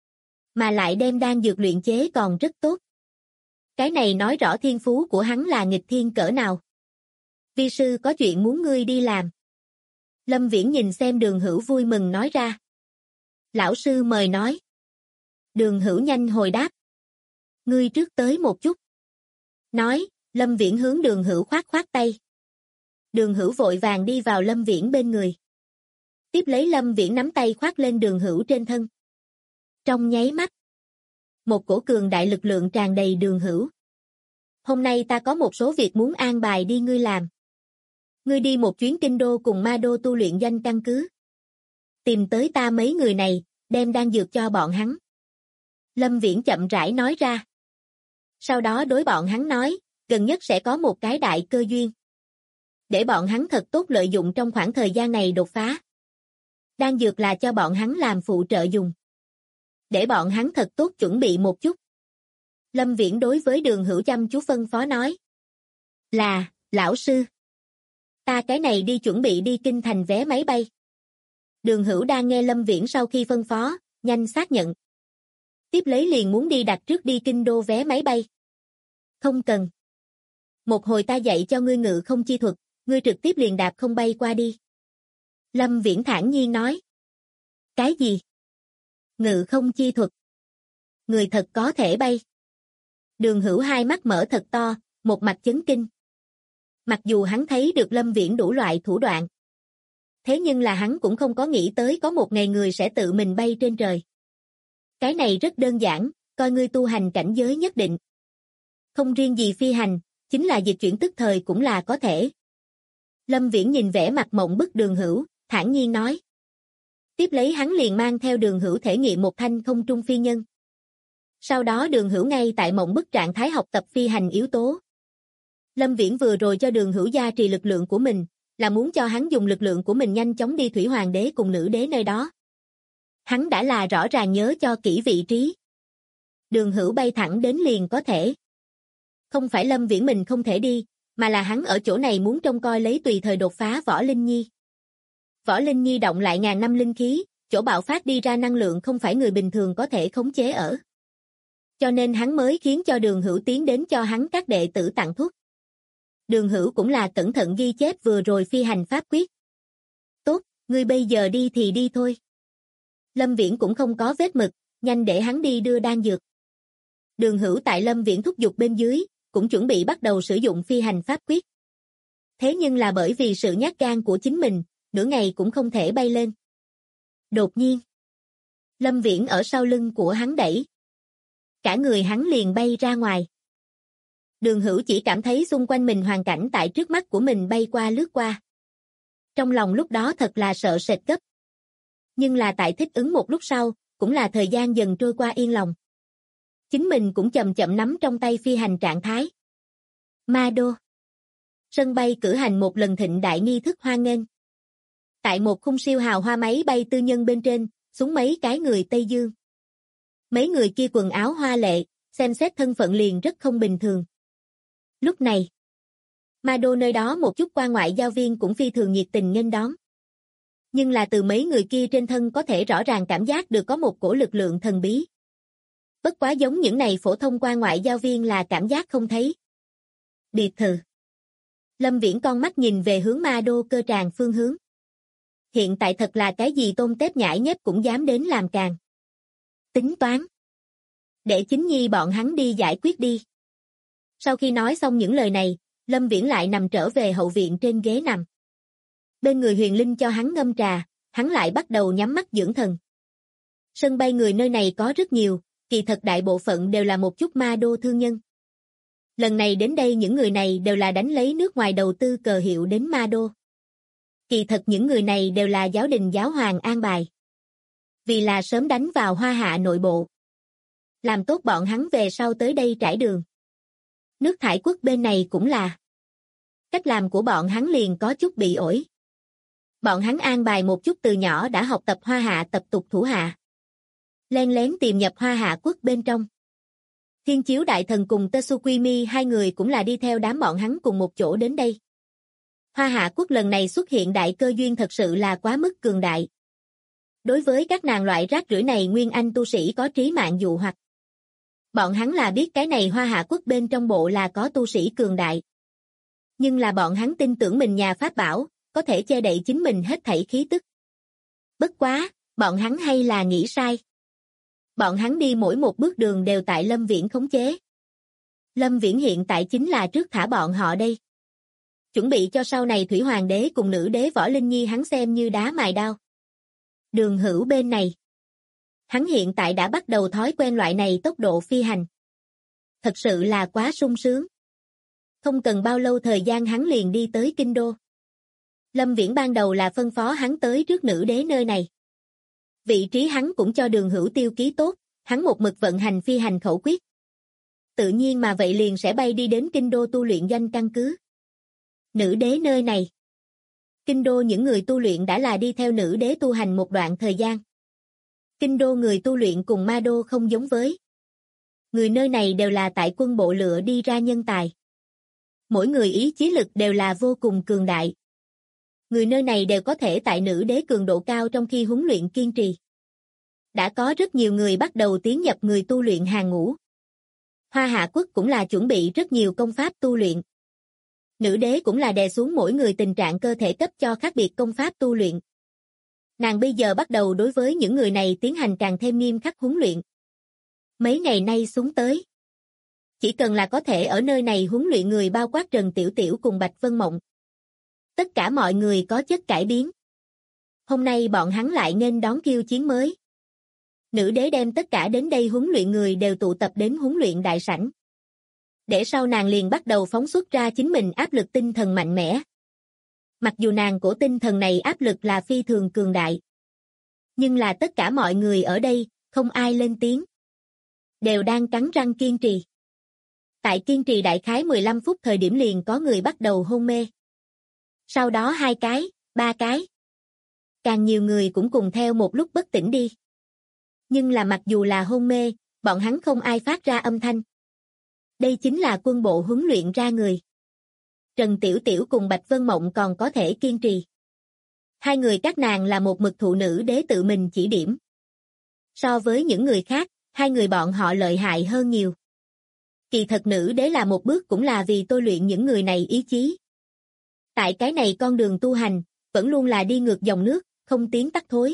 Mà lại đem đan dược luyện chế còn rất tốt. Cái này nói rõ thiên phú của hắn là nghịch thiên cỡ nào. Vi sư có chuyện muốn ngươi đi làm. Lâm Viễn nhìn xem Đường Hữu vui mừng nói ra. Lão sư mời nói. Đường Hữu nhanh hồi đáp. Ngươi trước tới một chút. Nói, Lâm Viễn hướng Đường Hữu khoát khoát tay. Đường Hữu vội vàng đi vào Lâm Viễn bên người. Tiếp lấy Lâm Viễn nắm tay khoát lên Đường Hữu trên thân. Trong nháy mắt, một cổ cường đại lực lượng tràn đầy Đường Hữu. Hôm nay ta có một số việc muốn an bài đi ngươi làm. Ngươi đi một chuyến kinh đô cùng Ma Đô tu luyện doanh căn cứ. Tìm tới ta mấy người này, đem đan dược cho bọn hắn. Lâm Viễn chậm rãi nói ra. Sau đó đối bọn hắn nói, gần nhất sẽ có một cái đại cơ duyên. Để bọn hắn thật tốt lợi dụng trong khoảng thời gian này đột phá. Đan dược là cho bọn hắn làm phụ trợ dùng. Để bọn hắn thật tốt chuẩn bị một chút. Lâm Viễn đối với Đường Hữu chăm chú phân phó nói. Là, lão sư. Ta cái này đi chuẩn bị đi kinh thành vé máy bay. Đường Hữu đang nghe Lâm Viễn sau khi phân phó, nhanh xác nhận. Tiếp lấy liền muốn đi đặt trước đi kinh đô vé máy bay. Không cần. Một hồi ta dạy cho ngươi ngự không chi thuật, ngươi trực tiếp liền đạp không bay qua đi. Lâm Viễn thản nhiên nói. Cái gì? Ngự không chi thuật. Người thật có thể bay. Đường Hữu hai mắt mở thật to, một mặt chấn kinh. Mặc dù hắn thấy được Lâm Viễn đủ loại thủ đoạn. Thế nhưng là hắn cũng không có nghĩ tới có một ngày người sẽ tự mình bay trên trời. Cái này rất đơn giản, coi ngươi tu hành cảnh giới nhất định. Không riêng gì phi hành, chính là dịch chuyển tức thời cũng là có thể. Lâm Viễn nhìn vẻ mặt mộng bức Đường Hữu, thản nhiên nói. Tiếp lấy hắn liền mang theo Đường Hữu thể nghiệm một thanh không trung phi nhân. Sau đó Đường Hữu ngay tại mộng bức trạng thái học tập phi hành yếu tố. Lâm Viễn vừa rồi cho Đường Hữu gia trì lực lượng của mình, là muốn cho hắn dùng lực lượng của mình nhanh chóng đi Thủy Hoàng đế cùng Nữ đế nơi đó. Hắn đã là rõ ràng nhớ cho kỹ vị trí. Đường Hữu bay thẳng đến liền có thể. Không phải Lâm Viễn mình không thể đi, mà là hắn ở chỗ này muốn trông coi lấy tùy thời đột phá Võ Linh Nhi. Võ Linh Nhi động lại ngàn năm linh khí, chỗ bạo phát đi ra năng lượng không phải người bình thường có thể khống chế ở. Cho nên hắn mới khiến cho Đường Hữu tiến đến cho hắn các đệ tử tặng thuốc. Đường Hữu cũng là cẩn thận ghi chép vừa rồi phi hành pháp quyết. Tốt, ngươi bây giờ đi thì đi thôi. Lâm Viễn cũng không có vết mực, nhanh để hắn đi đưa đan dược. Đường Hữu tại Lâm Viễn thúc giục bên dưới, cũng chuẩn bị bắt đầu sử dụng phi hành pháp quyết. Thế nhưng là bởi vì sự nhát gan của chính mình, nửa ngày cũng không thể bay lên. Đột nhiên, Lâm Viễn ở sau lưng của hắn đẩy. Cả người hắn liền bay ra ngoài. Đường Hữu chỉ cảm thấy xung quanh mình hoàn cảnh tại trước mắt của mình bay qua lướt qua. Trong lòng lúc đó thật là sợ sệt gấp. Nhưng là tại thích ứng một lúc sau, cũng là thời gian dần trôi qua yên lòng. Chính mình cũng chậm chậm nắm trong tay phi hành trạng thái. Ma Đô. Sân bay cử hành một lần thịnh đại nghi thức hoan nghênh. Tại một khung siêu hào hoa máy bay tư nhân bên trên, xuống mấy cái người Tây Dương. Mấy người kia quần áo hoa lệ, xem xét thân phận liền rất không bình thường. Lúc này, Ma Đô nơi đó một chút quan ngoại giao viên cũng phi thường nhiệt tình nghênh đón. Nhưng là từ mấy người kia trên thân có thể rõ ràng cảm giác được có một cổ lực lượng thần bí. Bất quá giống những này phổ thông quan ngoại giao viên là cảm giác không thấy. Biệt thự. Lâm Viễn con mắt nhìn về hướng Ma Đô cơ tràng phương hướng. Hiện tại thật là cái gì tôm tép nhãi nhép cũng dám đến làm càng. Tính toán. Để chính nhi bọn hắn đi giải quyết đi. Sau khi nói xong những lời này, Lâm Viễn lại nằm trở về hậu viện trên ghế nằm. Bên người Huyền Linh cho hắn ngâm trà, hắn lại bắt đầu nhắm mắt dưỡng thần. Sân bay người nơi này có rất nhiều, kỳ thật đại bộ phận đều là một chút Ma Đô thương nhân. Lần này đến đây những người này đều là đánh lấy nước ngoài đầu tư cờ hiệu đến Ma Đô. Kỳ thật những người này đều là giáo đình giáo hoàng an bài. Vì là sớm đánh vào Hoa Hạ nội bộ. Làm tốt bọn hắn về sau tới đây trải đường. Nước thải quốc bên này cũng là. Cách làm của bọn hắn liền có chút bị ổi. Bọn hắn an bài một chút từ nhỏ đã học tập Hoa Hạ tập tục thủ hạ. Len lén tìm nhập Hoa Hạ quốc bên trong. Thiên Chiếu Đại Thần cùng Tsukimi hai người cũng là đi theo đám bọn hắn cùng một chỗ đến đây. Hoa Hạ quốc lần này xuất hiện đại cơ duyên thật sự là quá mức cường đại. Đối với các nàng loại rác rưởi này nguyên anh tu sĩ có trí mạng dụ hoặc. Bọn hắn là biết cái này Hoa Hạ quốc bên trong bộ là có tu sĩ cường đại. Nhưng là bọn hắn tin tưởng mình nhà pháp bảo, có thể che đậy chính mình hết thảy khí tức. Bất quá, bọn hắn hay là nghĩ sai. Bọn hắn đi mỗi một bước đường đều tại Lâm Viễn khống chế. Lâm Viễn hiện tại chính là trước thả bọn họ đây. Chuẩn bị cho sau này Thủy Hoàng đế cùng Nữ đế Võ Linh Nhi hắn xem như đá mài đao. Đường Hữu bên này. Hắn hiện tại đã bắt đầu thói quen loại này tốc độ phi hành. Thật sự là quá sung sướng. không cần bao lâu thời gian hắn liền đi tới kinh đô. Lâm Viễn ban đầu là phân phó hắn tới trước nữ đế nơi này. Vị trí hắn cũng cho Đường Hữu tiêu ký tốt, hắn một mực vận hành phi hành khẩu quyết. Tự nhiên mà vậy liền sẽ bay đi đến kinh đô tu luyện doanh căn cứ. Nữ đế nơi này. Kinh đô những người tu luyện đã là đi theo nữ đế tu hành một đoạn thời gian. Kinh đô người tu luyện cùng ma đô không giống với. Người nơi này đều là tại quân bộ lựa đi ra nhân tài. Mỗi người ý chí lực đều là vô cùng cường đại. Người nơi này đều có thể tại nữ đế cường độ cao trong khi huấn luyện kiên trì. Đã có rất nhiều người bắt đầu tiến nhập người tu luyện hàng ngũ. Hoa Hạ quốc cũng là chuẩn bị rất nhiều công pháp tu luyện. Nữ đế cũng là đè xuống mỗi người tình trạng cơ thể cấp cho khác biệt công pháp tu luyện. Nàng bây giờ bắt đầu đối với những người này tiến hành càng thêm nghiêm khắc huấn luyện. Mấy ngày nay xuống tới. Chỉ cần là có thể ở nơi này huấn luyện người bao quát Trần Tiểu Tiểu cùng Bạch Vân Mộng. Tất cả mọi người có chất cải biến. Hôm nay bọn hắn lại nghênh đón khiêu chiến mới. Nữ đế đem tất cả đến đây huấn luyện người đều tụ tập đến huấn luyện đại sảnh. Để sau nàng liền bắt đầu phóng xuất ra chính mình áp lực tinh thần mạnh mẽ. Mặc dù nàng của tinh thần này áp lực là phi thường cường đại. Nhưng là tất cả mọi người ở đây, không ai lên tiếng. Đều đang cắn răng kiên trì. Tại kiên trì đại khái 15 phút thời điểm liền có người bắt đầu hôn mê. Sau đó 2 cái, 3 cái. Càng nhiều người cũng cùng theo một lúc bất tỉnh đi. Nhưng là mặc dù là hôn mê, bọn hắn không ai phát ra âm thanh. Đây chính là quân bộ huấn luyện ra người. Trần Tiểu Tiểu cùng Bạch Vân Mộng còn có thể kiên trì. Hai người các nàng là một mực thụ nữ đế tự mình chỉ điểm. So với những người khác, hai người bọn họ lợi hại hơn nhiều. Kỳ thật nữ đế là một bước cũng là vì tôi luyện những người này ý chí. Tại cái này con đường tu hành, vẫn luôn là đi ngược dòng nước, không tiến tắt thối.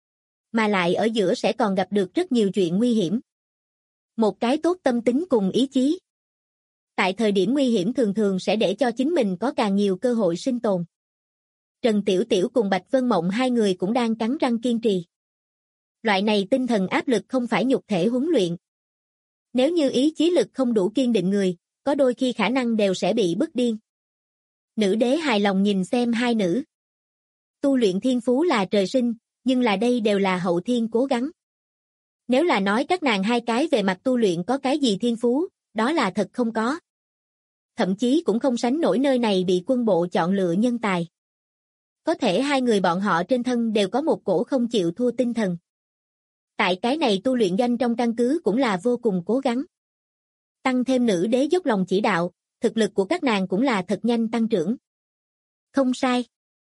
Mà lại ở giữa sẽ còn gặp được rất nhiều chuyện nguy hiểm. Một cái tốt tâm tính cùng ý chí. Tại thời điểm nguy hiểm thường thường sẽ để cho chính mình có càng nhiều cơ hội sinh tồn. Trần Tiểu Tiểu cùng Bạch Vân Mộng hai người cũng đang cắn răng kiên trì. Loại này tinh thần áp lực không phải nhục thể huấn luyện. Nếu như ý chí lực không đủ kiên định người, có đôi khi khả năng đều sẽ bị bức điên. Nữ đế hài lòng nhìn xem hai nữ. Tu luyện thiên phú là trời sinh, nhưng là đây đều là hậu thiên cố gắng. Nếu là nói các nàng hai cái về mặt tu luyện có cái gì thiên phú, đó là thật không có. Thậm chí cũng không sánh nổi nơi này bị quân bộ chọn lựa nhân tài. Có thể hai người bọn họ trên thân đều có một cổ không chịu thua tinh thần. Tại cái này tu luyện doanh trong căn cứ cũng là vô cùng cố gắng. Tăng thêm nữ đế dốc lòng chỉ đạo, thực lực của các nàng cũng là thật nhanh tăng trưởng. Không sai.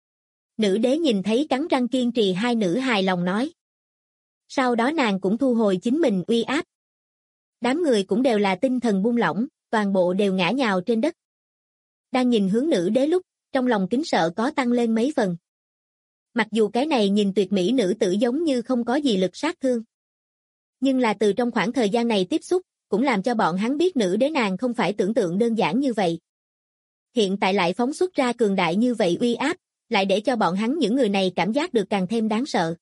Nữ đế nhìn thấy cắn răng kiên trì hai nữ hài lòng nói. Sau đó nàng cũng thu hồi chính mình uy áp. Đám người cũng đều là tinh thần buông lỏng, toàn bộ đều ngã nhào trên đất. Đang nhìn hướng nữ đế lúc, trong lòng kính sợ có tăng lên mấy phần. Mặc dù cái này nhìn tuyệt mỹ nữ tử giống như không có gì lực sát thương. Nhưng là từ trong khoảng thời gian này tiếp xúc, cũng làm cho bọn hắn biết nữ đế nàng không phải tưởng tượng đơn giản như vậy. Hiện tại lại phóng xuất ra cường đại như vậy uy áp, lại để cho bọn hắn những người này cảm giác được càng thêm đáng sợ.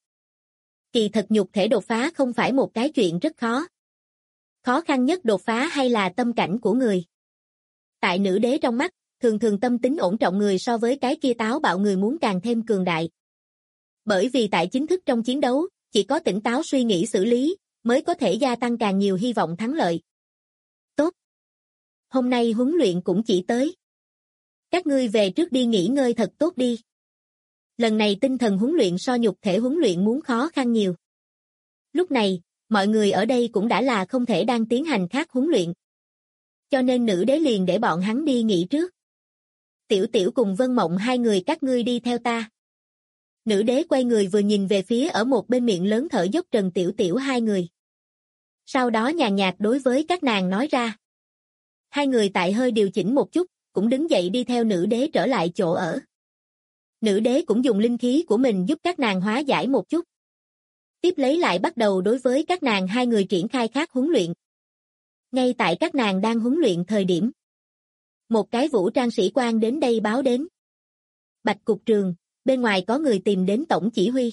Kỳ thật nhục thể đột phá không phải một cái chuyện rất khó. Khó khăn nhất đột phá hay là tâm cảnh của người. Tại nữ đế trong mắt, thường thường tâm tính ổn trọng người so với cái kia táo bạo người muốn càng thêm cường đại. Bởi vì tại chính thức trong chiến đấu, chỉ có tỉnh táo suy nghĩ xử lý, mới có thể gia tăng càng nhiều hy vọng thắng lợi. Tốt. Hôm nay huấn luyện cũng chỉ tới. Các ngươi về trước đi nghỉ ngơi thật tốt đi. Lần này tinh thần huấn luyện so nhục thể huấn luyện muốn khó khăn nhiều. Lúc này, mọi người ở đây cũng đã là không thể đang tiến hành khác huấn luyện. Cho nên nữ đế liền để bọn hắn đi nghỉ trước. Tiểu Tiểu cùng Vân Mộng hai người các ngươi đi theo ta. Nữ đế quay người vừa nhìn về phía ở một bên miệng lớn thở dốc Trần Tiểu Tiểu hai người. Sau đó nhàn nhạt đối với các nàng nói ra. Hai người tại hơi điều chỉnh một chút, cũng đứng dậy đi theo nữ đế trở lại chỗ ở. Nữ đế cũng dùng linh khí của mình giúp các nàng hóa giải một chút. Tiếp lấy lại bắt đầu đối với các nàng hai người triển khai khác huấn luyện. Ngay tại các nàng đang huấn luyện thời điểm. Một cái vũ trang sĩ quan đến đây báo đến. Bạch cục trường, bên ngoài có người tìm đến tổng chỉ huy.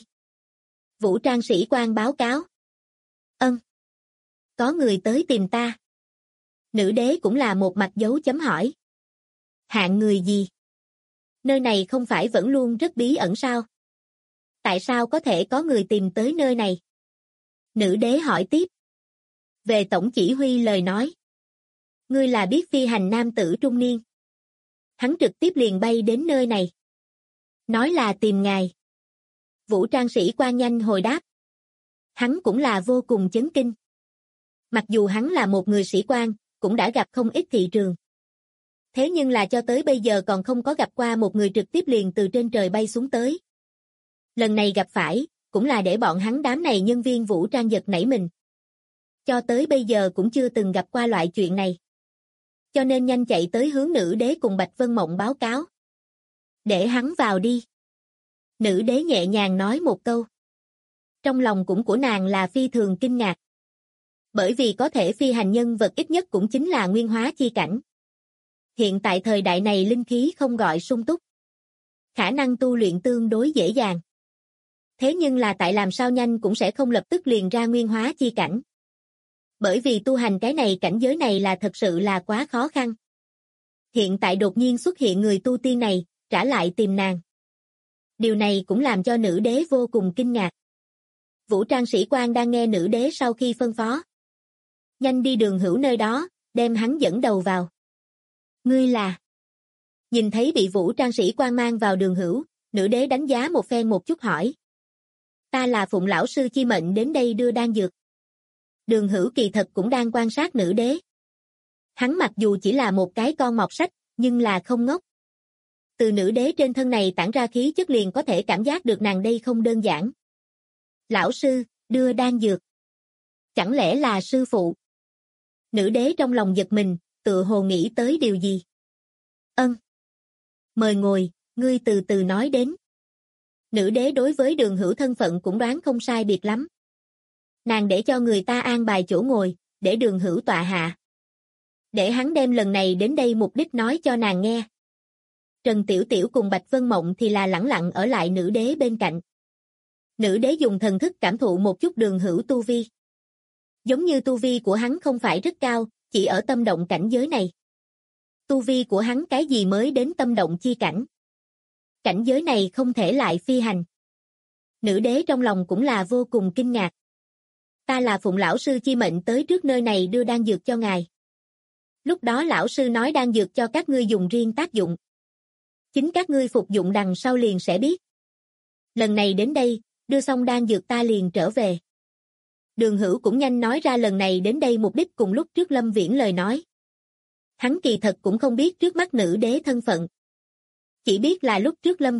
Vũ trang sĩ quan báo cáo. Ân. Có người tới tìm ta. Nữ đế cũng là một mặt dấu chấm hỏi. Hạng người gì? Nơi này không phải vẫn luôn rất bí ẩn sao? Tại sao có thể có người tìm tới nơi này? Nữ đế hỏi tiếp. Về tổng chỉ huy lời nói. Ngươi là biết phi hành nam tử trung niên. Hắn trực tiếp liền bay đến nơi này. Nói là tìm ngài. Vũ trang sĩ quan nhanh hồi đáp. Hắn cũng là vô cùng chấn kinh. Mặc dù hắn là một người sĩ quan, cũng đã gặp không ít thị trường. Thế nhưng là cho tới bây giờ còn không có gặp qua một người trực tiếp liền từ trên trời bay xuống tới. Lần này gặp phải, cũng là để bọn hắn đám này nhân viên vũ trang giật nảy mình. Cho tới bây giờ cũng chưa từng gặp qua loại chuyện này. Cho nên nhanh chạy tới hướng nữ đế cùng Bạch Vân Mộng báo cáo. Để hắn vào đi. Nữ đế nhẹ nhàng nói một câu. Trong lòng cũng của nàng là phi thường kinh ngạc. Bởi vì có thể phi hành nhân vật ít nhất cũng chính là nguyên hóa chi cảnh. Hiện tại thời đại này linh khí không gọi sung túc. Khả năng tu luyện tương đối dễ dàng. Thế nhưng là tại làm sao nhanh cũng sẽ không lập tức liền ra nguyên hóa chi cảnh. Bởi vì tu hành cái này cảnh giới này là thật sự là quá khó khăn. Hiện tại đột nhiên xuất hiện người tu tiên này, trả lại tìm nàng. Điều này cũng làm cho nữ đế vô cùng kinh ngạc. Vũ trang sĩ quan đang nghe nữ đế sau khi phân phó. Nhanh đi Đường Hữu nơi đó, đem hắn dẫn đầu vào. Ngươi là... Nhìn thấy bị vũ trang sĩ quan mang vào Đường Hữu, nữ đế đánh giá một phen một chút hỏi. Ta là Phụng lão sư chi mệnh đến đây đưa đan dược. Đường Hữu kỳ thật cũng đang quan sát nữ đế. Hắn mặc dù chỉ là một cái con mọt sách, nhưng là không ngốc. Từ nữ đế trên thân này tản ra khí chất liền có thể cảm giác được nàng đây không đơn giản. Lão sư, đưa đan dược. Chẳng lẽ là sư phụ? Nữ đế trong lòng giật mình, tựa hồ nghĩ tới điều gì. Ân. Mời ngồi, ngươi từ từ nói đến. Nữ đế đối với Đường Hữu thân phận cũng đoán không sai biệt lắm. Nàng để cho người ta an bài chỗ ngồi, để Đường Hữu tọa hạ. Để hắn đem lần này đến đây mục đích nói cho nàng nghe. Trần Tiểu Tiểu cùng Bạch Vân Mộng thì là lẳng lặng ở lại nữ đế bên cạnh. Nữ đế dùng thần thức cảm thụ một chút Đường Hữu tu vi. Giống như tu vi của hắn không phải rất cao, chỉ ở tâm động cảnh giới này. Tu vi của hắn cái gì mới đến tâm động chi cảnh. Cảnh giới này không thể lại phi hành. Nữ đế trong lòng cũng là vô cùng kinh ngạc. Ta là Phụng lão sư chi mệnh tới trước nơi này đưa đan dược cho ngài. Lúc đó lão sư nói đan dược cho các ngươi dùng riêng tác dụng. Chính các ngươi phục dụng đằng sau liền sẽ biết. Lần này đến đây, đưa xong đan dược ta liền trở về. Đường Hữu cũng nhanh nói ra lần này đến đây mục đích cùng lúc trước Lâm Viễn lời nói. Hắn kỳ thật cũng không biết trước mắt nữ đế thân phận. Chỉ biết là lúc trước Lâm Viễn.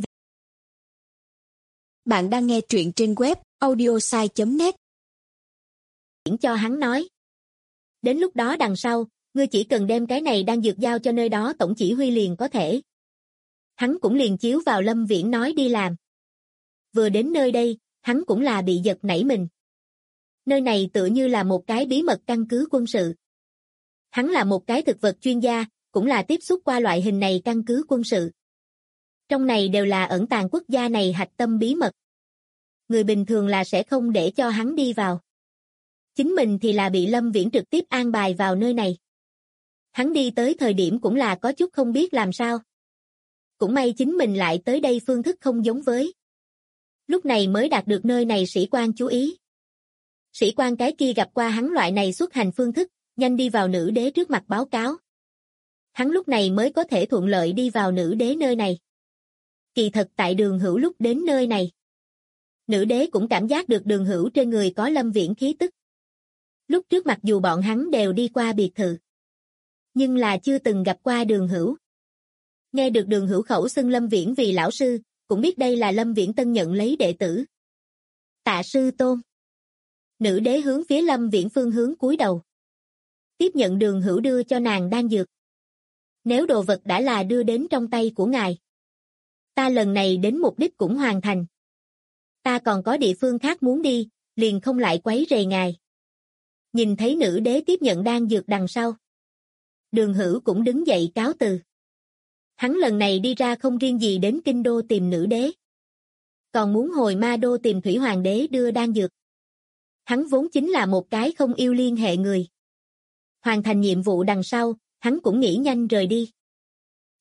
Bạn đang nghe truyện trên web audiosai.net. Cho hắn nói. Đến lúc đó đằng sau, ngươi chỉ cần đem cái này đan dược giao cho nơi đó tổng chỉ huy liền có thể. Hắn cũng liền chiếu vào Lâm Viễn nói đi làm. Vừa đến nơi đây, hắn cũng là bị giật nảy mình. Nơi này tựa như là một cái bí mật căn cứ quân sự. Hắn là một cái thực vật chuyên gia, cũng là tiếp xúc qua loại hình này căn cứ quân sự. Trong này đều là ẩn tàng quốc gia này hạch tâm bí mật. Người bình thường là sẽ không để cho hắn đi vào. Chính mình thì là bị Lâm Viễn trực tiếp an bài vào nơi này. Hắn đi tới thời điểm cũng là có chút không biết làm sao. Cũng may chính mình lại tới đây phương thức không giống với. Lúc này mới đạt được nơi này sĩ quan chú ý. Sĩ quan cái kia gặp qua hắn loại này xuất hành phương thức, nhanh đi vào nữ đế trước mặt báo cáo. Hắn lúc này mới có thể thuận lợi đi vào nữ đế nơi này. Kỳ thật tại Đường Hữu lúc đến nơi này. Nữ đế cũng cảm giác được Đường Hữu trên người có Lâm Viễn khí tức. Lúc trước mặc dù bọn hắn đều đi qua biệt thự. Nhưng là chưa từng gặp qua Đường Hữu. Nghe được Đường Hữu khẩu xưng Lâm Viễn vì lão sư, cũng biết đây là Lâm Viễn tân nhận lấy đệ tử. Tạ sư tôn. Nữ đế hướng phía Lâm Viễn phương hướng cúi đầu. Tiếp nhận Đường Hữu đưa cho nàng đan dược. Nếu đồ vật đã là đưa đến trong tay của ngài. Ta lần này đến mục đích cũng hoàn thành. Ta còn có địa phương khác muốn đi, liền không lại quấy rầy ngài. Nhìn thấy nữ đế tiếp nhận đan dược đằng sau. Đường Hữu cũng đứng dậy cáo từ. Hắn lần này đi ra không riêng gì đến kinh đô tìm nữ đế. Còn muốn hồi ma đô tìm Thủy Hoàng đế đưa đan dược. Hắn vốn chính là một cái không yêu liên hệ người. Hoàn thành nhiệm vụ đằng sau, hắn cũng nghĩ nhanh rời đi.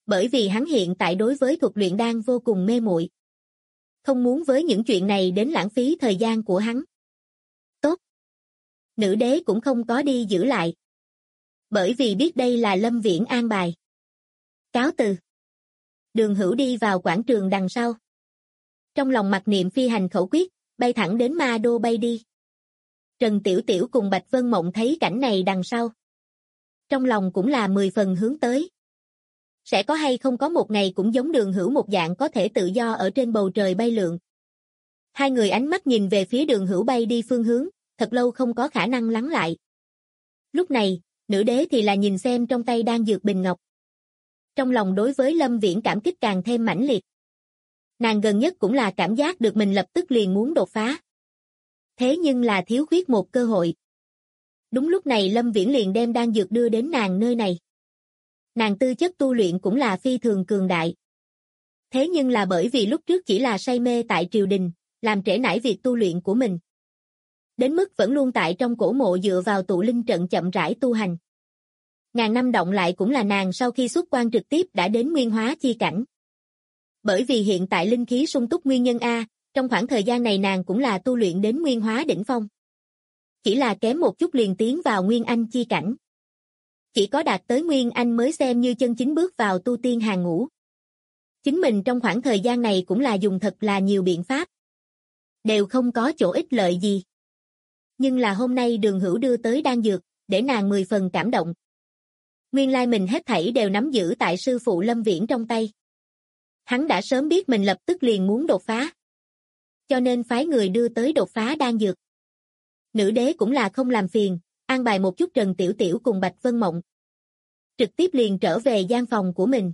Bởi vì hắn hiện tại đối với thuật luyện đan vô cùng mê muội. Không muốn với những chuyện này đến lãng phí thời gian của hắn. Tốt. Nữ đế cũng không có đi giữ lại. Bởi vì biết đây là Lâm Viễn an bài. Cáo từ. Đường Hữu đi vào quảng trường đằng sau. Trong lòng mặc niệm phi hành khẩu quyết, bay thẳng đến Ma Đô bay đi. Trần Tiểu Tiểu cùng Bạch Vân Mộng thấy cảnh này đằng sau. Trong lòng cũng là 10 phần hướng tới. Sẽ có hay không có một ngày cũng giống Đường Hữu một dạng có thể tự do ở trên bầu trời bay lượn. Hai người ánh mắt nhìn về phía Đường Hữu bay đi phương hướng, thật lâu không có khả năng lắng lại. Lúc này, nữ đế thì là nhìn xem trong tay đang dược bình ngọc. Trong lòng đối với Lâm Viễn cảm kích càng thêm mãnh liệt. Nàng gần nhất cũng là cảm giác được mình lập tức liền muốn đột phá. Thế nhưng là thiếu khuyết một cơ hội. Đúng lúc này Lâm Viễn liền đem đan dược đưa đến nàng nơi này. Nàng tư chất tu luyện cũng là phi thường cường đại. Thế nhưng là bởi vì lúc trước chỉ là say mê tại triều đình, làm trễ nải việc tu luyện của mình. Đến mức vẫn luôn tại trong cổ mộ dựa vào tụ linh trận chậm rãi tu hành. Ngàn năm động lại cũng là nàng sau khi xuất quan trực tiếp đã đến nguyên hóa chi cảnh. Bởi vì hiện tại linh khí sung túc nguyên nhân A, trong khoảng thời gian này nàng cũng là tu luyện đến nguyên hóa đỉnh phong. Chỉ là kém một chút liền tiến vào nguyên anh chi cảnh. Chỉ có đạt tới nguyên anh mới xem như chân chính bước vào tu tiên hàng ngũ. Chính mình trong khoảng thời gian này cũng là dùng thật là nhiều biện pháp. Đều không có chỗ ích lợi gì. Nhưng là hôm nay Đường Hữu đưa tới đan dược, để nàng 10 phần cảm động. Nguyên lai mình hết thảy đều nắm giữ tại sư phụ Lâm Viễn trong tay. Hắn đã sớm biết mình lập tức liền muốn đột phá. Cho nên phái người đưa tới đột phá đan dược. Nữ đế cũng là không làm phiền, an bài một chút Trần Tiểu Tiểu cùng Bạch Vân Mộng. Trực tiếp liền trở về gian phòng của mình.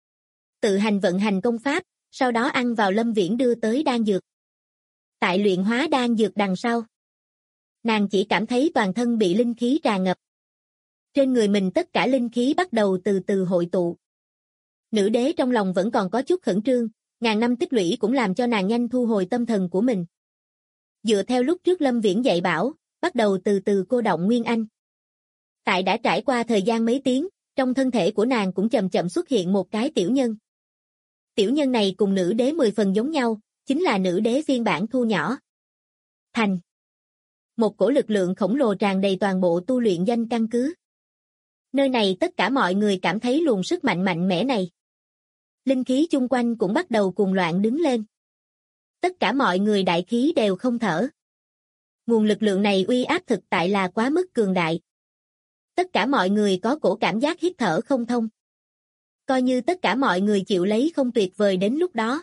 Tự hành vận hành công pháp, sau đó ăn vào Lâm Viễn đưa tới đan dược. Tại luyện hóa đan dược đằng sau. Nàng chỉ cảm thấy toàn thân bị linh khí tràn ngập. Trên người mình tất cả linh khí bắt đầu từ từ hội tụ. Nữ đế trong lòng vẫn còn có chút khẩn trương, ngàn năm tích lũy cũng làm cho nàng nhanh thu hồi tâm thần của mình. Dựa theo lúc trước Lâm Viễn dạy bảo, bắt đầu từ từ cô động Nguyên Anh. Tại đã trải qua thời gian mấy tiếng, trong thân thể của nàng cũng chậm chậm xuất hiện một cái tiểu nhân. Tiểu nhân này cùng nữ đế 10 phần giống nhau, chính là nữ đế phiên bản thu nhỏ. Thành. Một cổ lực lượng khổng lồ tràn đầy toàn bộ tu luyện danh căn cứ. Nơi này tất cả mọi người cảm thấy luồng sức mạnh mạnh mẽ này. Linh khí chung quanh cũng bắt đầu cuồng loạn đứng lên. Tất cả mọi người đại khí đều không thở. Nguồn lực lượng này uy áp thực tại là quá mức cường đại. Tất cả mọi người có cổ cảm giác hít thở không thông. Coi như tất cả mọi người chịu lấy không tuyệt vời đến lúc đó.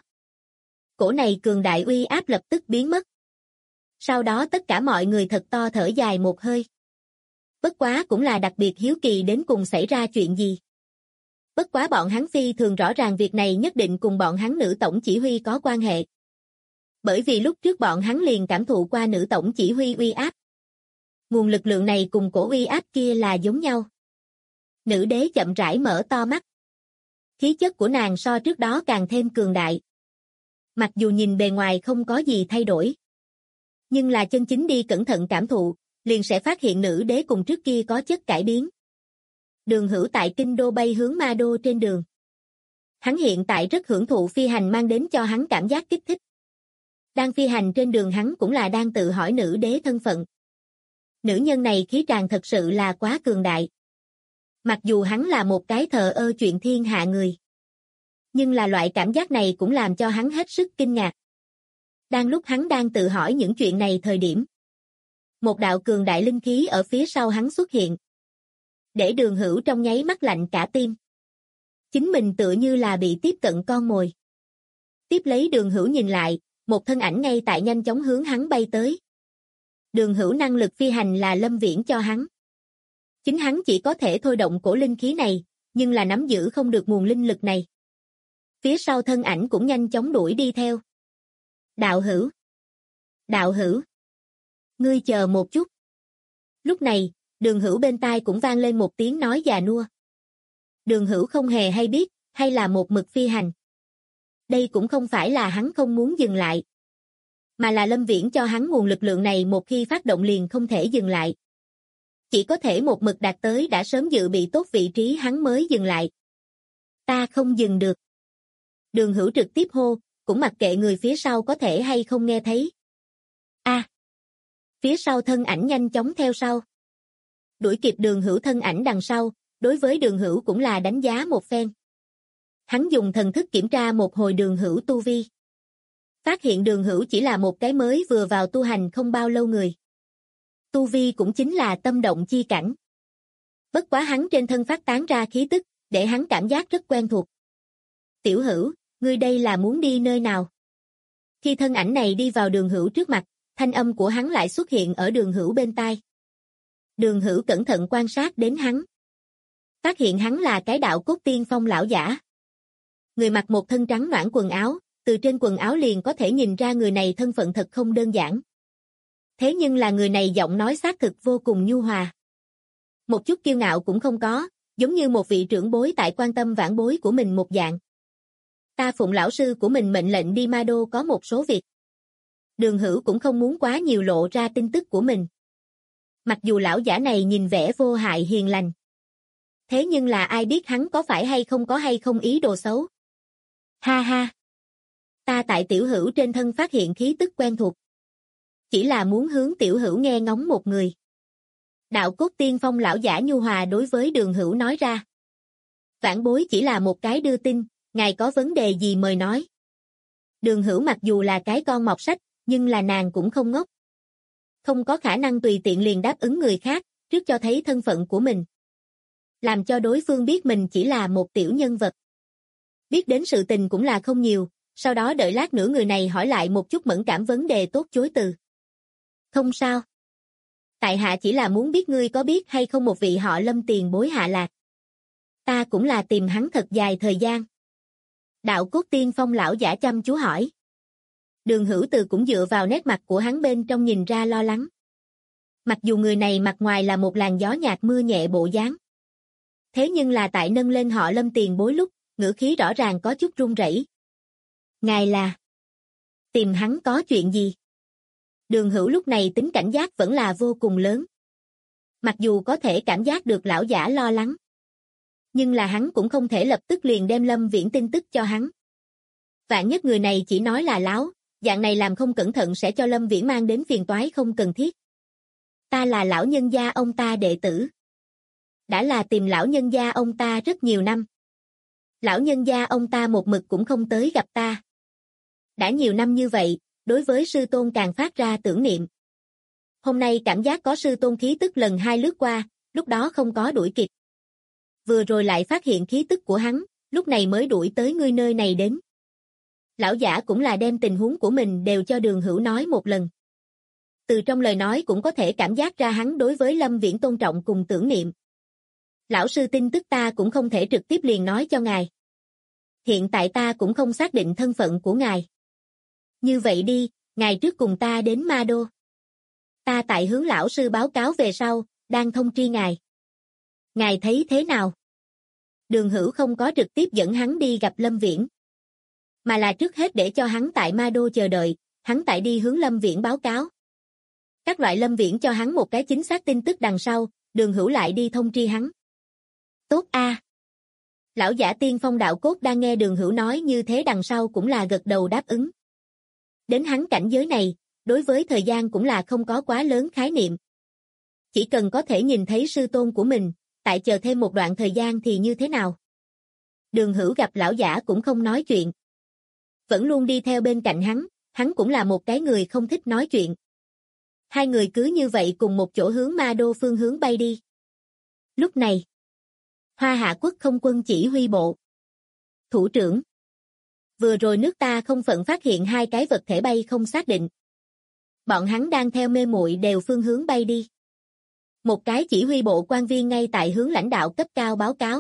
Cổ này cường đại uy áp lập tức biến mất. Sau đó tất cả mọi người thật to thở dài một hơi. Bất quá cũng là đặc biệt hiếu kỳ đến cùng xảy ra chuyện gì. Bất quá bọn hắn phi thường rõ ràng việc này nhất định cùng bọn hắn nữ tổng chỉ huy có quan hệ. Bởi vì lúc trước bọn hắn liền cảm thụ qua nữ tổng chỉ huy uy áp. Nguồn lực lượng này cùng cổ uy áp kia là giống nhau. Nữ đế chậm rãi mở to mắt. Khí chất của nàng so trước đó càng thêm cường đại. Mặc dù nhìn bề ngoài không có gì thay đổi. Nhưng là chân chính đi cẩn thận cảm thụ, liền sẽ phát hiện nữ đế cùng trước kia có chất cải biến. Đường Hữu tại kinh đô bay hướng Ma Đô trên đường. Hắn hiện tại rất hưởng thụ phi hành mang đến cho hắn cảm giác kích thích. Đang phi hành trên đường hắn cũng là đang tự hỏi nữ đế thân phận. Nữ nhân này khí tràng thật sự là quá cường đại. Mặc dù hắn là một cái thờ ơ chuyện thiên hạ người. Nhưng là loại cảm giác này cũng làm cho hắn hết sức kinh ngạc. Đang lúc hắn đang tự hỏi những chuyện này thời điểm. Một đạo cường đại linh khí ở phía sau hắn xuất hiện. Để Đường Hữu trong nháy mắt lạnh cả tim. Chính mình tựa như là bị tiếp cận con mồi. Tiếp lấy Đường Hữu nhìn lại, một thân ảnh ngay tại nhanh chóng hướng hắn bay tới. Đường Hữu năng lực phi hành là Lâm Viễn cho hắn. Chính hắn chỉ có thể thôi động cổ linh khí này, nhưng là nắm giữ không được nguồn linh lực này. Phía sau thân ảnh cũng nhanh chóng đuổi đi theo. Đạo hữu. Đạo hữu. Ngươi chờ một chút. Lúc này, Đường Hữu bên tai cũng vang lên một tiếng nói già nua. Đường Hữu không hề hay biết, hay là một mực phi hành. Đây cũng không phải là hắn không muốn dừng lại. Mà là Lâm Viễn cho hắn nguồn lực lượng này một khi phát động liền không thể dừng lại. Chỉ có thể một mực đạt tới đã sớm dự bị tốt vị trí hắn mới dừng lại. Ta không dừng được. Đường Hữu trực tiếp hô, cũng mặc kệ người phía sau có thể hay không nghe thấy. A. Phía sau thân ảnh nhanh chóng theo sau. Đuổi kịp Đường Hữu thân ảnh đằng sau, đối với Đường Hữu cũng là đánh giá một phen. Hắn dùng thần thức kiểm tra một hồi Đường Hữu tu vi. Phát hiện Đường Hữu chỉ là một cái mới vừa vào tu hành không bao lâu người. Tu vi cũng chính là tâm động chi cảnh. Bất quá hắn trên thân phát tán ra khí tức, để hắn cảm giác rất quen thuộc. Tiểu Hữu, ngươi đây là muốn đi nơi nào? Khi thân ảnh này đi vào Đường Hữu trước mặt, thanh âm của hắn lại xuất hiện ở Đường Hữu bên tai. Đường Hữu cẩn thận quan sát đến hắn. Phát hiện hắn là cái Đạo Cốt Tiên Phong lão giả. Người mặc một thân trắng noãn quần áo, từ trên quần áo liền có thể nhìn ra người này thân phận thật không đơn giản. Thế nhưng là người này giọng nói xác thực vô cùng nhu hòa. Một chút kiêu ngạo cũng không có, giống như một vị trưởng bối tại quan tâm vãn bối của mình một dạng. Ta phụng lão sư của mình mệnh lệnh đi Ma Đô có một số việc. Đường Hữu cũng không muốn quá nhiều lộ ra tin tức của mình. Mặc dù lão giả này nhìn vẻ vô hại hiền lành. Thế nhưng là ai biết hắn có phải hay không ý đồ xấu. Ha ha. Ta tại Tiểu Hữu trên thân phát hiện khí tức quen thuộc. Chỉ là muốn hướng Tiểu Hữu nghe ngóng một người. Đạo Cốt Tiên Phong lão giả nhu hòa đối với Đường Hữu nói ra. Vãn bối chỉ là một cái đưa tin, ngài có vấn đề gì mời nói. Đường Hữu mặc dù là cái con mọt sách, nhưng là nàng cũng không ngốc. Không có khả năng tùy tiện liền đáp ứng người khác, trước cho thấy thân phận của mình. Làm cho đối phương biết mình chỉ là một tiểu nhân vật. Biết đến sự tình cũng là không nhiều, sau đó đợi lát nữa người này hỏi lại một chút mẫn cảm vấn đề tốt chối từ. Không sao. Tại hạ chỉ là muốn biết ngươi có biết hay không một vị họ Lâm tiền bối hạ lạc. Ta cũng là tìm hắn thật dài thời gian. Đạo Cốt Tiên Phong lão giả chăm chú hỏi. Đường Hữu Từ cũng dựa vào nét mặt của hắn bên trong nhìn ra lo lắng. Mặc dù người này mặt ngoài là một làn gió nhạt mưa nhẹ bộ dáng. Thế nhưng là tại nâng lên họ Lâm tiền bối lúc, ngữ khí rõ ràng có chút run rẩy. Ngài là... Tìm hắn có chuyện gì? Đường Hữu lúc này tính cảnh giác vẫn là vô cùng lớn. Mặc dù có thể cảm giác được lão giả lo lắng. Nhưng là hắn cũng không thể lập tức liền đem Lâm Viễn tin tức cho hắn. Vạn nhất người này chỉ nói là láo, dạng này làm không cẩn thận sẽ cho Lâm Viễn mang đến phiền toái không cần thiết. Ta là lão nhân gia ông ta đệ tử. Đã là tìm lão nhân gia ông ta rất nhiều năm. Lão nhân gia ông ta một mực cũng không tới gặp ta. Đã nhiều năm như vậy, đối với sư tôn càng phát ra tưởng niệm. Hôm nay cảm giác có sư tôn khí tức lần hai lướt qua, lúc đó không có đuổi kịp. Vừa rồi lại phát hiện khí tức của hắn, lúc này mới đuổi tới ngươi nơi này đến. Lão giả cũng là đem tình huống của mình đều cho Đường Hữu nói một lần. Từ trong lời nói cũng có thể cảm giác ra hắn đối với Lâm Viễn tôn trọng cùng tưởng niệm. Lão sư tin tức ta cũng không thể trực tiếp liền nói cho ngài. Hiện tại ta cũng không xác định thân phận của ngài. Như vậy đi, ngài trước cùng ta đến Ma Đô. Ta tại hướng lão sư báo cáo về sau, đang thông tri ngài. Ngài thấy thế nào? Đường Hữu không có trực tiếp dẫn hắn đi gặp Lâm Viễn. Mà là trước hết để cho hắn tại Ma Đô chờ đợi, hắn tại đi hướng Lâm Viễn báo cáo. Các loại Lâm Viễn cho hắn một cái chính xác tin tức đằng sau, Đường Hữu lại đi thông tri hắn. Tốt a. Lão giả Tiên Phong đạo cốt đang nghe Đường Hữu nói như thế đằng sau cũng là gật đầu đáp ứng. Đến hắn cảnh giới này, đối với thời gian cũng là không có quá lớn khái niệm. Chỉ cần có thể nhìn thấy sư tôn của mình, tại chờ thêm một đoạn thời gian thì như thế nào? Đường Hữu gặp lão giả cũng không nói chuyện. Vẫn luôn đi theo bên cạnh hắn cũng là một cái người không thích nói chuyện. Hai người cứ như vậy cùng một chỗ hướng Ma Đô phương hướng bay đi. Lúc này, Hoa Hạ Quốc không quân chỉ huy bộ. Thủ trưởng. Vừa rồi nước ta không phận phát hiện hai cái vật thể bay không xác định. Bọn hắn đang theo mê muội đều phương hướng bay đi. Một cái chỉ huy bộ quan viên ngay tại hướng lãnh đạo cấp cao báo cáo.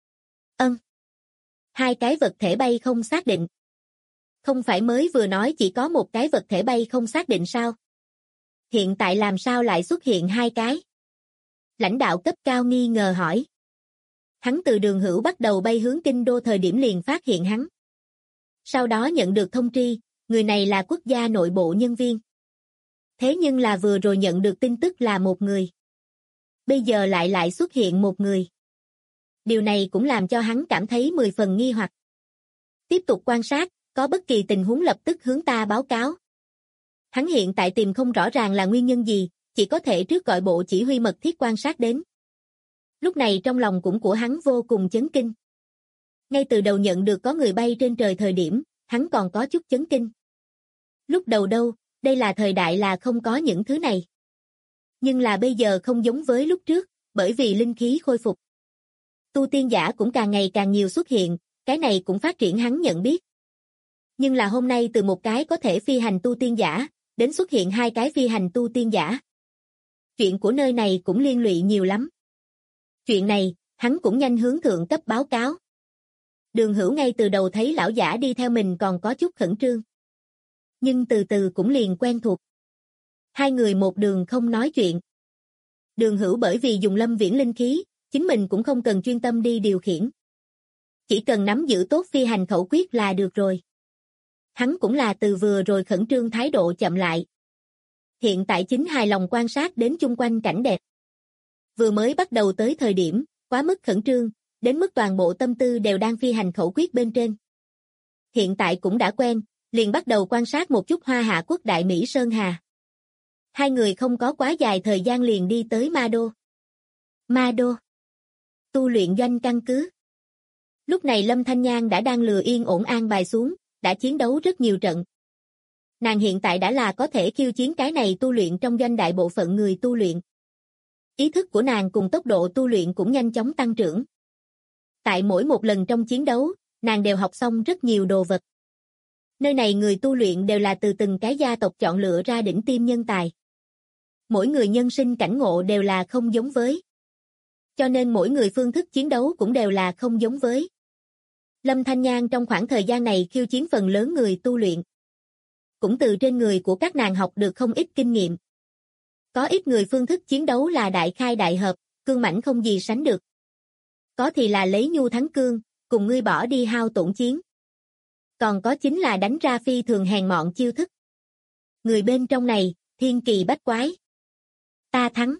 Hai cái vật thể bay không xác định. Không phải mới vừa nói chỉ có một cái vật thể bay không xác định sao? Hiện tại làm sao lại xuất hiện hai cái? Lãnh đạo cấp cao nghi ngờ hỏi. Hắn từ Đường Hữu bắt đầu bay hướng kinh đô thời điểm liền phát hiện hắn. Sau đó nhận được thông tri, người này là quốc gia nội bộ nhân viên. Thế nhưng là vừa rồi nhận được tin tức là một người. Bây giờ lại xuất hiện một người. Điều này cũng làm cho hắn cảm thấy 10 phần nghi hoặc. Tiếp tục quan sát, có bất kỳ tình huống lập tức hướng ta báo cáo. Hắn hiện tại tìm không rõ ràng là nguyên nhân gì, chỉ có thể trước gọi bộ chỉ huy mật thiết quan sát đến. Lúc này trong lòng cũng của hắn vô cùng chấn kinh. Ngay từ đầu nhận được có người bay trên trời thời điểm, hắn còn có chút chấn kinh. Lúc đầu đâu, đây là thời đại là không có những thứ này. Nhưng là bây giờ không giống với lúc trước, bởi vì linh khí khôi phục. Tu tiên giả cũng càng ngày càng nhiều xuất hiện, cái này cũng phát triển hắn nhận biết. Nhưng là hôm nay từ một cái có thể phi hành tu tiên giả, đến xuất hiện 2 cái phi hành tu tiên giả. Chuyện của nơi này cũng liên lụy nhiều lắm. Chuyện này, hắn cũng nhanh hướng thượng cấp báo cáo. Đường Hữu ngay từ đầu thấy lão giả đi theo mình còn có chút khẩn trương. Nhưng từ từ cũng liền quen thuộc. 2 người một đường không nói chuyện. Đường Hữu bởi vì dùng Lâm Viễn linh khí, chính mình cũng không cần chuyên tâm đi điều khiển. Chỉ cần nắm giữ tốt phi hành khẩu quyết là được rồi. Hắn cũng là từ vừa rồi khẩn trương thái độ chậm lại. Hiện tại chính hài lòng quan sát đến chung quanh cảnh đẹp. Vừa mới bắt đầu tới thời điểm, quá mức khẩn trương, đến mức toàn bộ tâm tư đều đang phi hành khẩu quyết bên trên. Hiện tại cũng đã quen, liền bắt đầu quan sát một chút Hoa Hạ quốc Đại Mỹ Sơn Hà. 2 người không có quá dài thời gian liền đi tới Ma Đô. Ma Đô. Tu luyện doanh căn cứ. Lúc này Lâm Thanh Nhan đã đang lừa yên ổn an bài xuống, đã chiến đấu rất nhiều trận. Nàng hiện tại đã là có thể khiêu chiến cái này tu luyện trong doanh đại bộ phận người tu luyện. Ý thức của nàng cùng tốc độ tu luyện cũng nhanh chóng tăng trưởng. Tại mỗi một lần trong chiến đấu, nàng đều học xong rất nhiều đồ vật. Nơi này người tu luyện đều là từ từng cái gia tộc chọn lựa ra đỉnh tiêm nhân tài. Mỗi người nhân sinh cảnh ngộ đều là không giống với. Cho nên mỗi người phương thức chiến đấu cũng đều là không giống với. Lâm Thanh Nhan trong khoảng thời gian này khiêu chiến phần lớn người tu luyện. Cũng từ trên người của các nàng học được không ít kinh nghiệm. Có ít người phương thức chiến đấu là đại khai đại hợp, cương mãnh không gì sánh được. Có thì là lấy nhu thắng cương, cùng ngươi bỏ đi hao tổn chiến. Còn có chính là đánh ra phi thường hèn mọn chiêu thức. Người bên trong này, thiên kỳ bách quái. Ta thắng.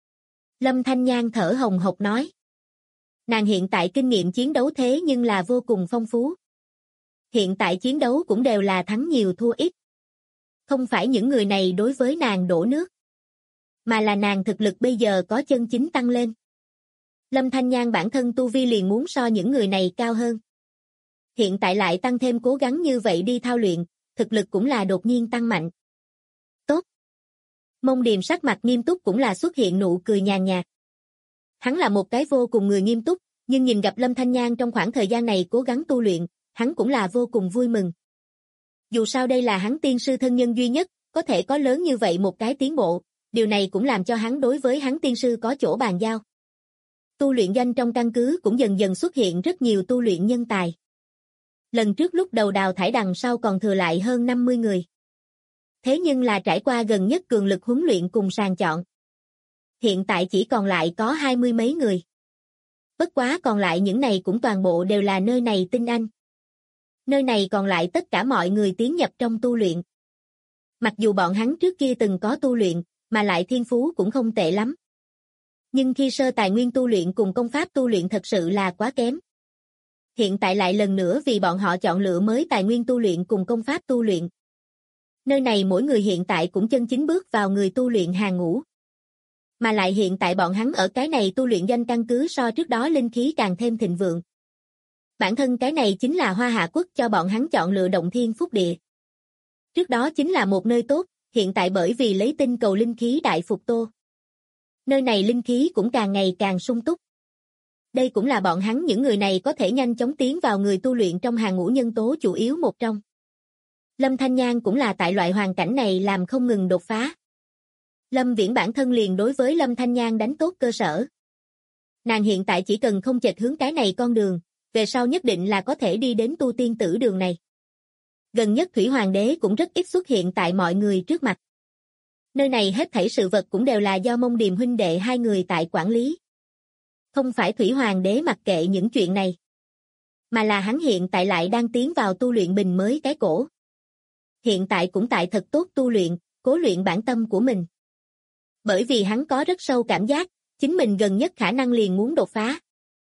Lâm Thanh Nhan thở hồng hộc nói. Nàng hiện tại kinh nghiệm chiến đấu thế nhưng là vô cùng phong phú. Hiện tại chiến đấu cũng đều là thắng nhiều thua ít. Không phải những người này đối với nàng đổ nước, mà là nàng thực lực bây giờ có chân chính tăng lên. Lâm Thanh Nhan bản thân tu vi liền muốn so những người này cao hơn. Hiện tại lại tăng thêm cố gắng như vậy đi thao luyện, thực lực cũng là đột nhiên tăng mạnh. Tốt. Mông Điềm sắc mặt nghiêm túc cũng là xuất hiện nụ cười nhàn nhạt. Hắn là một cái vô cùng người nghiêm túc, nhưng nhìn gặp Lâm Thanh Nhan trong khoảng thời gian này cố gắng tu luyện, hắn cũng là vô cùng vui mừng. Dù sao đây là hắn tiên sư thân nhân duy nhất, có thể có lớn như vậy một cái tiến bộ, điều này cũng làm cho hắn đối với hắn tiên sư có chỗ bàn giao. Tu luyện doanh trong căn cứ cũng dần dần xuất hiện rất nhiều tu luyện nhân tài. Lần trước lúc đầu đào thải đằng sau còn thừa lại hơn 50 người. Thế nhưng là trải qua gần nhất cường lực huấn luyện cùng sàng chọn. Hiện tại chỉ còn lại có 20 mấy người. Bất quá còn lại những này cũng toàn bộ đều là nơi này tinh anh. Nơi này còn lại tất cả mọi người tiến nhập trong tu luyện. Mặc dù bọn hắn trước kia từng có tu luyện, mà lại thiên phú cũng không tệ lắm. Nhưng khi sơ tài nguyên tu luyện cùng công pháp tu luyện thật sự là quá kém. Hiện tại lại lần nữa vì bọn họ chọn lựa mới tài nguyên tu luyện cùng công pháp tu luyện. Nơi này mỗi người hiện tại cũng chân chính bước vào người tu luyện hàng ngũ. Mà lại hiện tại bọn hắn ở cái này tu luyện doanh căn cứ so trước đó linh khí càng thêm thịnh vượng. Bản thân cái này chính là Hoa Hạ quốc cho bọn hắn chọn lựa động thiên phúc địa. Trước đó chính là một nơi tốt, hiện tại bởi vì lấy tinh cầu linh khí đại phục tô. Nơi này linh khí cũng càng ngày càng sung túc. Đây cũng là bọn hắn những người này có thể nhanh chóng tiến vào người tu luyện trong hàng ngũ nhân tố chủ yếu một trong. Lâm Thanh Nhan cũng là tại loại hoàn cảnh này làm không ngừng đột phá. Lâm Viễn bản thân liền đối với Lâm Thanh Nhan đánh tốt cơ sở. Nàng hiện tại chỉ cần không chệch hướng cái này con đường, về sau nhất định là có thể đi đến tu tiên tử đường này. Gần nhất Thủy Hoàng đế cũng rất ít xuất hiện tại mọi người trước mặt. Nơi này hết thảy sự vật cũng đều là do Mông Điềm huynh đệ 2 người tại quản lý. Không phải Thủy Hoàng đế mặc kệ những chuyện này, mà là hắn hiện tại lại đang tiến vào tu luyện bình mới cái cổ. Hiện tại cũng tại thật tốt tu luyện, cố luyện bản tâm của mình. Bởi vì hắn có rất sâu cảm giác, chính mình gần nhất khả năng liền muốn đột phá.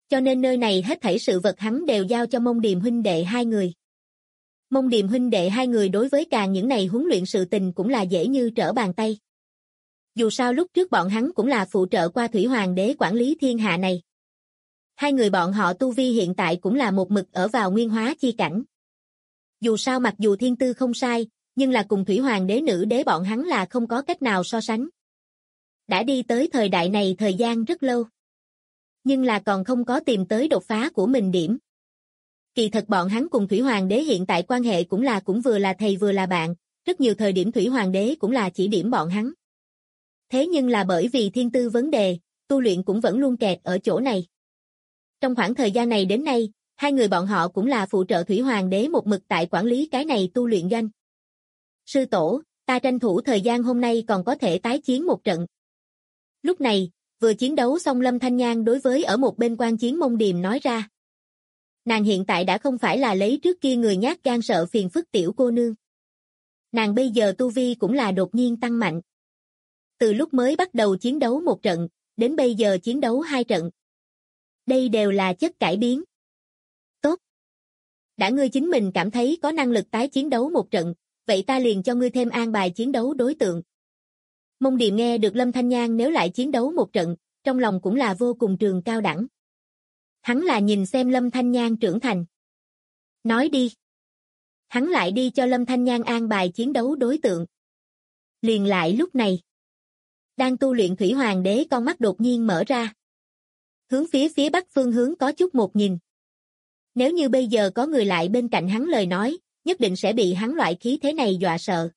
Cho nên nơi này hết thảy sự vật hắn đều giao cho Mông Điềm huynh đệ hai người. Mông Điềm huynh đệ hai người đối với càng những này huấn luyện sự tình cũng là dễ như trở bàn tay. Dù sao lúc trước bọn hắn cũng là phụ trợ qua Thủy Hoàng đế quản lý thiên hạ này. Hai người bọn họ tu vi hiện tại cũng là một mực ở vào nguyên hóa chi cảnh. Dù sao mặc dù thiên tư không sai, nhưng là cùng Thủy Hoàng đế nữ đế bọn hắn là không có cách nào so sánh. Đã đi tới thời đại này thời gian rất lâu. Nhưng là còn không có tìm tới đột phá của mình điểm. Kỳ thật bọn hắn cùng Thủy Hoàng đế hiện tại quan hệ cũng vừa là thầy vừa là bạn, rất nhiều thời điểm Thủy Hoàng đế cũng là chỉ điểm bọn hắn. Thế nhưng là bởi vì thiên tư vấn đề, tu luyện cũng vẫn luôn kẹt ở chỗ này. Trong khoảng thời gian này đến nay, hai người bọn họ cũng là phụ trợ Thủy Hoàng đế một mực tại quản lý cái này tu luyện doanh. Sư tổ, ta tranh thủ thời gian hôm nay còn có thể tái chiến một trận. Lúc này, vừa chiến đấu xong Lâm Thanh Nhan đối với ở một bên quan chiến Mông Điềm nói ra. Nàng hiện tại đã không phải là lấy trước kia người nhát gan sợ phiền phức tiểu cô nương. Nàng bây giờ tu vi cũng là đột nhiên tăng mạnh. Từ lúc mới bắt đầu chiến đấu một trận, đến bây giờ chiến đấu hai trận. Đây đều là chất cải biến. Tốt. Đã ngươi chính mình cảm thấy có năng lực tái chiến đấu một trận, vậy ta liền cho ngươi thêm an bài chiến đấu đối tượng. Mông Điềm nghe được Lâm Thanh Nhan nếu lại chiến đấu một trận, trong lòng cũng là vô cùng trường cao đẳng. Hắn là nhìn xem Lâm Thanh Nhan trưởng thành. Nói đi. Hắn lại đi cho Lâm Thanh Nhan an bài chiến đấu đối tượng. Liền lại lúc này. Đang tu luyện Thủy Hoàng đế con mắt đột nhiên mở ra. Hướng phía bắc phương hướng có chút một nhìn. Nếu như bây giờ có người lại bên cạnh hắn lời nói, nhất định sẽ bị hắn loại khí thế này dọa sợ.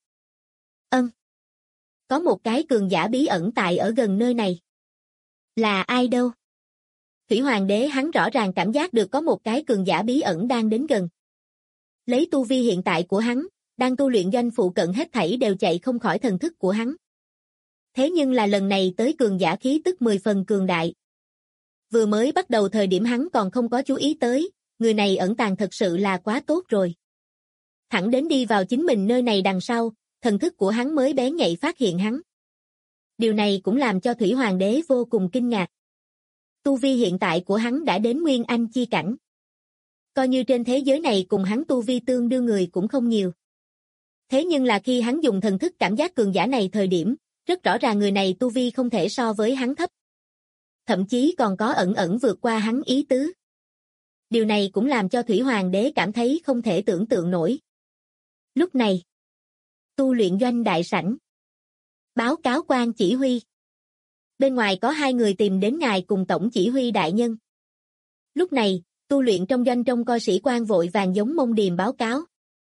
Có một cái cường giả bí ẩn tại ở gần nơi này. Là ai đâu? Thủy Hoàng đế hắn rõ ràng cảm giác được có một cái cường giả bí ẩn đang đến gần. Lấy tu vi hiện tại của hắn, đang tu luyện doanh phụ cận hết thảy đều chạy không khỏi thần thức của hắn. Thế nhưng là lần này tới cường giả khí tức 10 phần cường đại. Vừa mới bắt đầu thời điểm hắn còn không có chú ý tới, người này ẩn tàng thật sự là quá tốt rồi. Thẳng đến đi vào chính mình nơi này đằng sau, thần thức của hắn mới bén nhạy phát hiện hắn. Điều này cũng làm cho Thủy Hoàng đế vô cùng kinh ngạc. Tu vi hiện tại của hắn đã đến Nguyên Anh chi cảnh. Coi như trên thế giới này cùng hắn tu vi tương đương người cũng không nhiều. Thế nhưng là khi hắn dùng thần thức cảm giác cường giả này thời điểm, rất rõ ràng người này tu vi không thể so với hắn thấp. Thậm chí còn có ẩn ẩn vượt qua hắn ý tứ. Điều này cũng làm cho Thủy Hoàng đế cảm thấy không thể tưởng tượng nổi. Lúc này, tu luyện doanh đại sảnh. Báo cáo quan chỉ huy. Bên ngoài có hai người tìm đến ngài cùng tổng chỉ huy đại nhân. Lúc này, tu luyện trong doanh trông coi sĩ quan vội vàng giống Mông Điềm báo cáo.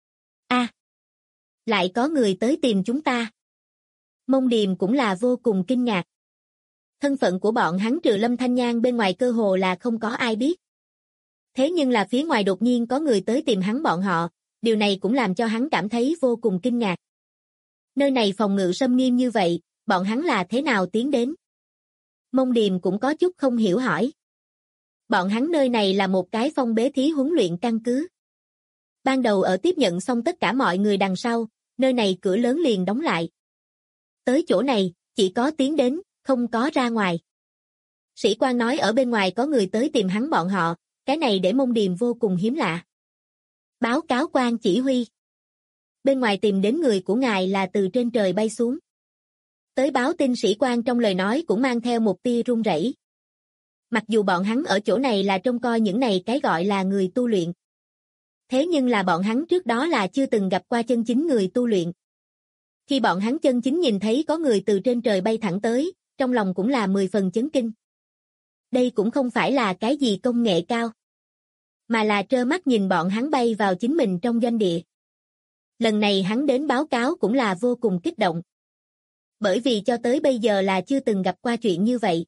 Lại có người tới tìm chúng ta. Mông Điềm cũng là vô cùng kinh ngạc. Thân phận của bọn hắn trừ Lâm Thanh Nhan bên ngoài cơ hồ là không có ai biết. Thế nhưng là phía ngoài đột nhiên có người tới tìm hắn bọn họ, điều này cũng làm cho hắn cảm thấy vô cùng kinh ngạc. Nơi này phòng ngự xâm nghiêm như vậy, bọn hắn là thế nào tiến đến? Mông Điềm cũng có chút không hiểu hỏi. Bọn hắn nơi này là một cái phong bế thí huấn luyện căn cứ. Ban đầu ở tiếp nhận xong tất cả mọi người đằng sau, nơi này cửa lớn liền đóng lại. Tới chỗ này, chỉ có tiến đến, không có ra ngoài. Sĩ quan nói ở bên ngoài có người tới tìm hắn bọn họ, cái này để Mông Điềm vô cùng hiếm lạ. Báo cáo quan chỉ huy. Bên ngoài tìm đến người của ngài là từ trên trời bay xuống. Tới báo tin sĩ quan trong lời nói cũng mang theo một tia run rẩy. Mặc dù bọn hắn ở chỗ này là trông coi những này cái gọi là người tu luyện. Thế nhưng là bọn hắn trước đó là chưa từng gặp qua chân chính người tu luyện. Khi bọn hắn chân chính nhìn thấy có người từ trên trời bay thẳng tới, trong lòng cũng là 10 phần chấn kinh. Đây cũng không phải là cái gì công nghệ cao, mà là trơ mắt nhìn bọn hắn bay vào chính mình trong doanh địa. Lần này hắn đến báo cáo cũng là vô cùng kích động. Bởi vì cho tới bây giờ là chưa từng gặp qua chuyện như vậy.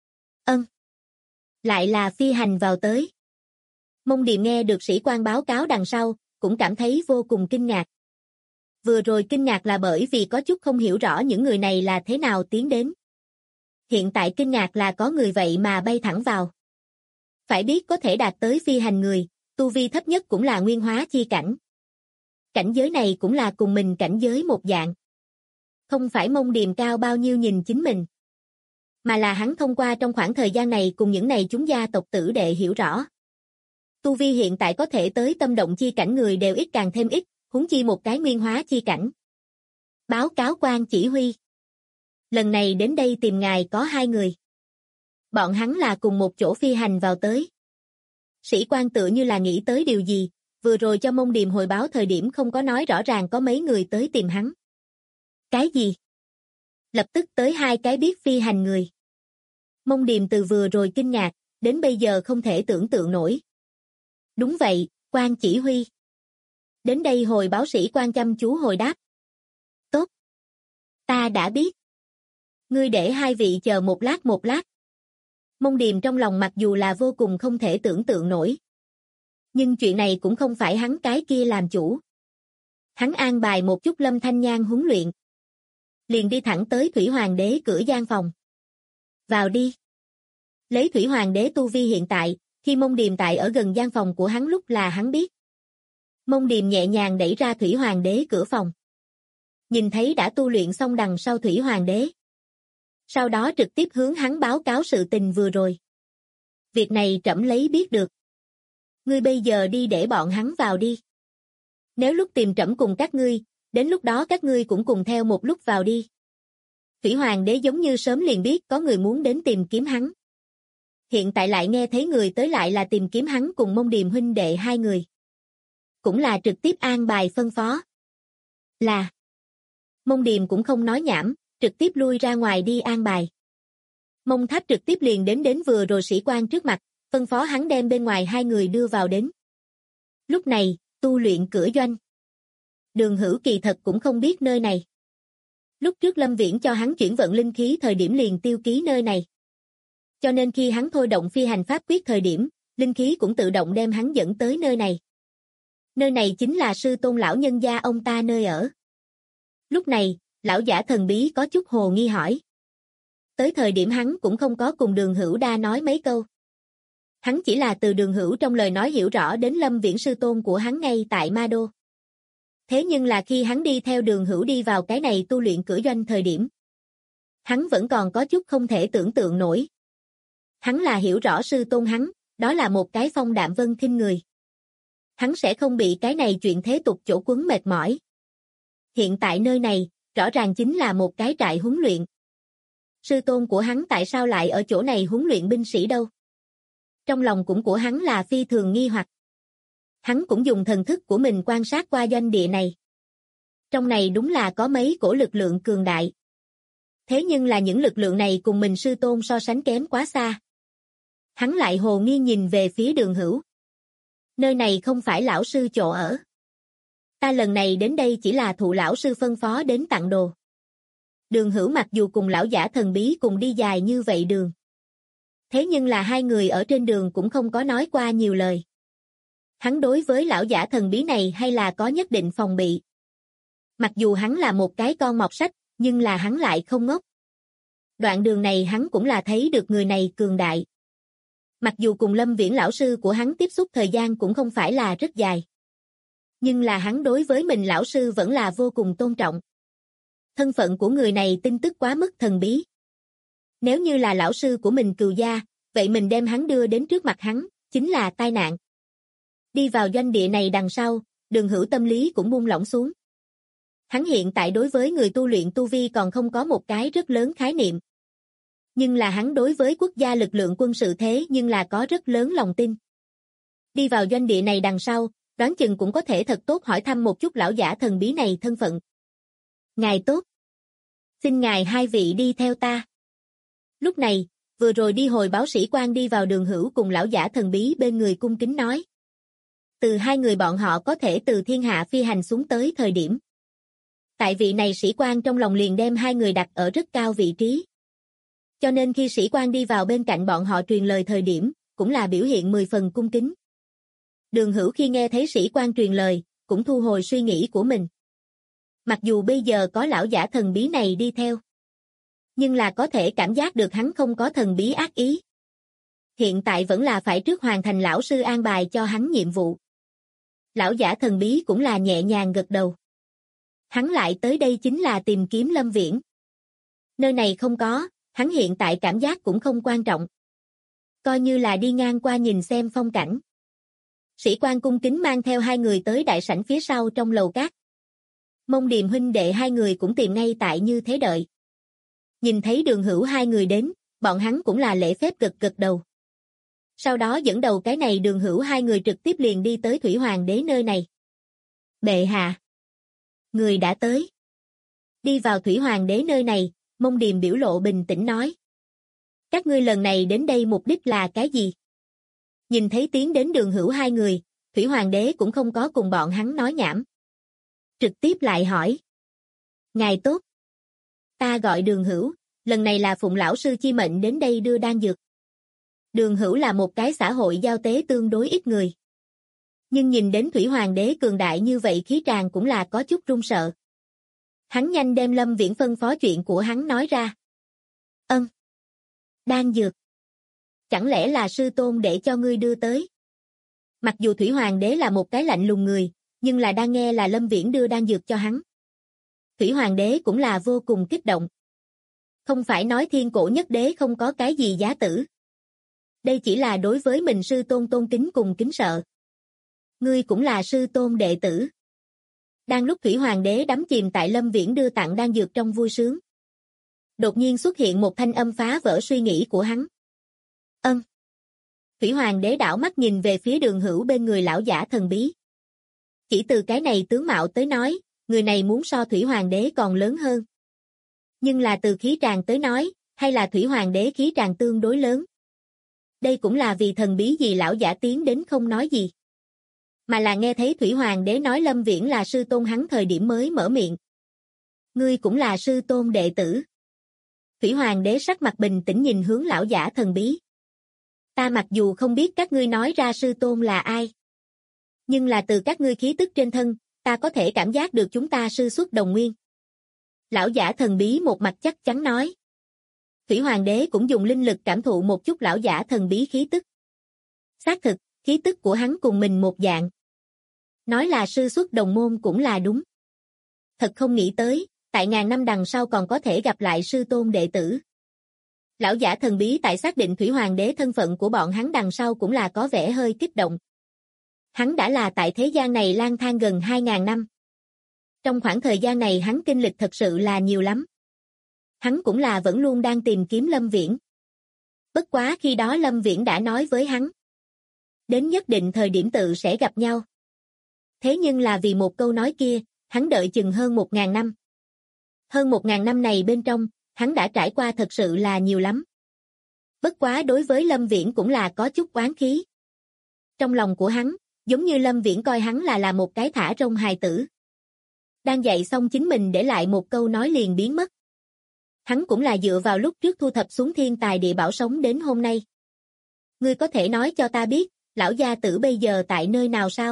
Lại là phi hành vào tới. Mông Điềm nghe được sĩ quan báo cáo đằng sau, cũng cảm thấy vô cùng kinh ngạc. Vừa rồi kinh ngạc là bởi vì có chút không hiểu rõ những người này là thế nào tiến đến. Hiện tại kinh ngạc là có người vậy mà bay thẳng vào. Phải biết có thể đạt tới phi hành người, tu vi thấp nhất cũng là nguyên hóa chi cảnh. Cảnh giới này cũng là cùng mình cảnh giới một dạng. Không phải Mông Điềm cao bao nhiêu nhìn chính mình, mà là hắn thông qua trong khoảng thời gian này cùng những này chúng gia tộc tử đệ hiểu rõ. Tu vi hiện tại có thể tới tâm động chi cảnh người đều ít càng thêm ít, huống chi một cái nguyên hóa chi cảnh. Báo cáo quan chỉ huy. Lần này đến đây tìm ngài có 2 người. Bọn hắn là cùng một chỗ phi hành vào tới. Sĩ quan tựa như là nghĩ tới điều gì, vừa rồi cho Mông Điềm hồi báo thời điểm không có nói rõ ràng có mấy người tới tìm hắn. Cái gì? Lập tức tới 2 cái biết phi hành người. Mông Điềm từ vừa rồi kinh ngạc, đến bây giờ không thể tưởng tượng nổi. Đúng vậy, quan chỉ huy. Đến đây hồi báo sĩ quan chăm chú hồi đáp. Tốt. Ta đã biết. Ngươi để 2 vị chờ một lát. Mông Điềm trong lòng mặc dù là vô cùng không thể tưởng tượng nổi. Nhưng chuyện này cũng không phải hắn cái kia làm chủ. Hắn an bài một chút Lâm Thanh Nhan huấn luyện. Liền đi thẳng tới Thủy Hoàng đế cửa gian phòng. Vào đi. Lấy Thủy Hoàng đế tu vi hiện tại, khi Mông Điềm tại ở gần gian phòng của hắn lúc là hắn biết. Mông Điềm nhẹ nhàng đẩy ra Thủy Hoàng đế cửa phòng. Nhìn thấy đã tu luyện xong đằng sau Thủy Hoàng đế. Sau đó trực tiếp hướng hắn báo cáo sự tình vừa rồi. Việc này trẫm lấy biết được. Ngươi bây giờ đi để bọn hắn vào đi. Nếu lúc tìm trẫm cùng các ngươi, đến lúc đó các ngươi cũng cùng theo một lúc vào đi. Thủy Hoàng đế giống như sớm liền biết có người muốn đến tìm kiếm hắn. Hiện tại lại nghe thấy người tới lại là tìm kiếm hắn cùng Mông Điềm huynh đệ 2 người. Cũng là trực tiếp an bài phân phó. Là. Mông Điềm cũng không nói nhảm, trực tiếp lui ra ngoài đi an bài. Mông Tháp trực tiếp liền đến vừa rồi sĩ quan trước mặt, phân phó hắn đem bên ngoài 2 người đưa vào đến. Lúc này, tu luyện cửa doanh. Đường Hữu kỳ thật cũng không biết nơi này. Lúc trước Lâm Viễn cho hắn chuyển vận linh khí thời điểm liền tiêu ký nơi này. Cho nên khi hắn thôi động phi hành pháp quyết thời điểm, linh khí cũng tự động đem hắn dẫn tới nơi này. Nơi này chính là sư tôn lão nhân gia ông ta nơi ở. Lúc này, lão giả thần bí có chút hồ nghi hỏi. Tới thời điểm hắn cũng không có cùng Đường Hữu Đa nói mấy câu. Hắn chỉ là từ Đường Hữu trong lời nói hiểu rõ đến Lâm Viễn sư tôn của hắn ngay tại Ma Đô. Thế nhưng là khi hắn đi theo Đường Hữu đi vào cái này tu luyện cửa doanh thời điểm, hắn vẫn còn có chút không thể tưởng tượng nổi. Hắn là hiểu rõ sư tôn hắn, đó là một cái phong đạm vân khinh người. Hắn sẽ không bị cái này chuyện thế tục chỗ quấn mệt mỏi. Hiện tại nơi này, rõ ràng chính là một cái trại huấn luyện. Sư tôn của hắn tại sao lại ở chỗ này huấn luyện binh sĩ đâu? Trong lòng cũng của hắn là phi thường nghi hoặc. Hắn cũng dùng thần thức của mình quan sát qua doanh địa này. Trong này đúng là có mấy cổ lực lượng cường đại. Thế nhưng là những lực lượng này cùng mình sư tôn so sánh kém quá xa. Hắn lại hồ nghi nhìn về phía Đường Hữu. Nơi này không phải lão sư chỗ ở. Ta lần này đến đây chỉ là thụ lão sư phân phó đến tặng đồ. Đường Hữu mặc dù cùng lão giả thần bí cùng đi dài như vậy đường. Thế nhưng là 2 người ở trên đường cũng không có nói qua nhiều lời. Hắn đối với lão giả thần bí này hay là có nhất định phòng bị. Mặc dù hắn là một cái con mọt sách, nhưng là hắn lại không ngốc. Đoạn đường này hắn cũng là thấy được người này cường đại. Mặc dù cùng Lâm Viễn lão sư của hắn tiếp xúc thời gian cũng không phải là rất dài. Nhưng là hắn đối với mình lão sư vẫn là vô cùng tôn trọng. Thân phận của người này tin tức quá mức thần bí. Nếu như là lão sư của mình Cừu gia, vậy mình đem hắn đưa đến trước mặt hắn, chính là tai nạn. Đi vào doanh địa này đằng sau, Đường Hữu tâm lý cũng buông lỏng xuống. Hắn hiện tại đối với người tu luyện tu vi còn không có một cái rất lớn khái niệm. Nhưng là hắn đối với quốc gia lực lượng quân sự thế nhưng là có rất lớn lòng tin. Đi vào doanh địa này đằng sau, đoán chừng cũng có thể thật tốt hỏi thăm một chút lão giả thần bí này thân phận. Ngài tốt. Xin ngài 2 vị đi theo ta. Lúc này, vừa rồi đi hồi báo sĩ quan đi vào Đường Hữu cùng lão giả thần bí bên người cung kính nói. Từ 2 người bọn họ có thể từ thiên hạ phi hành xuống tới thời điểm. Tại vị này sĩ quan trong lòng liền đem 2 người đặt ở rất cao vị trí. Cho nên khi sĩ quan đi vào bên cạnh bọn họ truyền lời thời điểm, cũng là biểu hiện 10 phần cung kính. Đường Hữu khi nghe thấy sĩ quan truyền lời, cũng thu hồi suy nghĩ của mình. Mặc dù bây giờ có lão giả thần bí này đi theo, nhưng là có thể cảm giác được hắn không có thần bí ác ý. Hiện tại vẫn là phải trước hoàn thành lão sư an bài cho hắn nhiệm vụ. Lão giả thần bí cũng là nhẹ nhàng gật đầu. Hắn lại tới đây chính là tìm kiếm Lâm Viễn. Nơi này không có, hắn hiện tại cảm giác cũng không quan trọng. Coi như là đi ngang qua nhìn xem phong cảnh. Sĩ quan cung kính mang theo hai người tới đại sảnh phía sau trong lầu cát. Mông Điềm huynh đệ hai người cũng tìm ngay tại như thế đợi. Nhìn thấy Đường Hữu hai người đến, bọn hắn cũng là lễ phép gật gật đầu. Sau đó dẫn đầu cái này Đường Hữu hai người trực tiếp liền đi tới Thủy Hoàng đế nơi này. Bệ hạ. Người đã tới. Đi vào Thủy Hoàng đế nơi này, Mông Điềm biểu lộ bình tĩnh nói. Các ngươi lần này đến đây mục đích là cái gì? Nhìn thấy tiến đến Đường Hữu hai người, Thủy Hoàng đế cũng không có cùng bọn hắn nói nhảm. Trực tiếp lại hỏi. Ngài tốt. Ta gọi Đường Hữu, lần này là phụng lão sư chi mệnh đến đây đưa đan dược. Đường Hữu là một cái xã hội giao tế tương đối ít người. Nhưng nhìn đến Thủy Hoàng đế cường đại như vậy khí tràng cũng là có chút run sợ. Hắn nhanh đem Lâm Viễn phân phó chuyện của hắn nói ra. Đan dược. Chẳng lẽ là sư tôn để cho ngươi đưa tới? Mặc dù Thủy Hoàng đế là một cái lạnh lùng người, nhưng là đang nghe là Lâm Viễn đưa đan dược cho hắn. Thủy Hoàng đế cũng là vô cùng kích động. Không phải nói thiên cổ nhất đế không có cái gì giá tử. Đây chỉ là đối với mình sư tôn tôn kính cùng kính sợ. Ngươi cũng là sư tôn đệ tử. Đang lúc Thủy Hoàng đế đắm chìm tại Lâm Viễn đưa tặng đan dược trong vui sướng. Đột nhiên xuất hiện một thanh âm phá vỡ suy nghĩ của hắn. Thủy Hoàng đế đảo mắt nhìn về phía Đường Hữu bên người lão giả thần bí. Chỉ từ cái này tướng mạo tới nói, người này muốn so Thủy Hoàng đế còn lớn hơn. Nhưng là từ khí tràng tới nói, hay là Thủy Hoàng đế khí tràng tương đối lớn. Đây cũng là vì thần bí gì lão giả tiến đến không nói gì. Mà là nghe thấy Thủy Hoàng đế nói Lâm Viễn là sư tôn hắn thời điểm mới mở miệng. Ngươi cũng là sư tôn đệ tử. Thủy Hoàng đế sắc mặt bình tĩnh nhìn hướng lão giả thần bí. Ta mặc dù không biết các ngươi nói ra sư tôn là ai. Nhưng là từ các ngươi khí tức trên thân, ta có thể cảm giác được chúng ta sư xuất đồng nguyên. Lão giả thần bí một mặt chắc chắn nói. Thủy Hoàng đế cũng dùng linh lực cảm thụ một chút lão giả thần bí khí tức. Xác thực, khí tức của hắn cùng mình một dạng. Nói là sư xuất đồng môn cũng là đúng. Thật không nghĩ tới, tại ngàn năm đằng sau còn có thể gặp lại sư tôn đệ tử. Lão giả thần bí tại xác định Thủy Hoàng đế thân phận của bọn hắn đằng sau cũng là có vẻ hơi kích động. Hắn đã là tại thế gian này lang thang gần 2.000 năm. Trong khoảng thời gian này hắn kinh lịch thật sự là nhiều lắm. Hắn cũng là vẫn luôn đang tìm kiếm Lâm Viễn. Bất quá khi đó Lâm Viễn đã nói với hắn. Đến nhất định thời điểm tự sẽ gặp nhau. Thế nhưng là vì một câu nói kia, hắn đợi chừng hơn 1.000 năm. Hơn 1.000 năm này bên trong, hắn đã trải qua thật sự là nhiều lắm. Bất quá đối với Lâm Viễn cũng là có chút oán khí. Trong lòng của hắn, giống như Lâm Viễn coi hắn là một cái thả rông hài tử. Đang dạy xong chính mình để lại một câu nói liền biến mất. Hắn cũng là dựa vào lúc trước thu thập xuống thiên tài địa bảo sống đến hôm nay. Ngươi có thể nói cho ta biết, lão gia tử bây giờ tại nơi nào sao?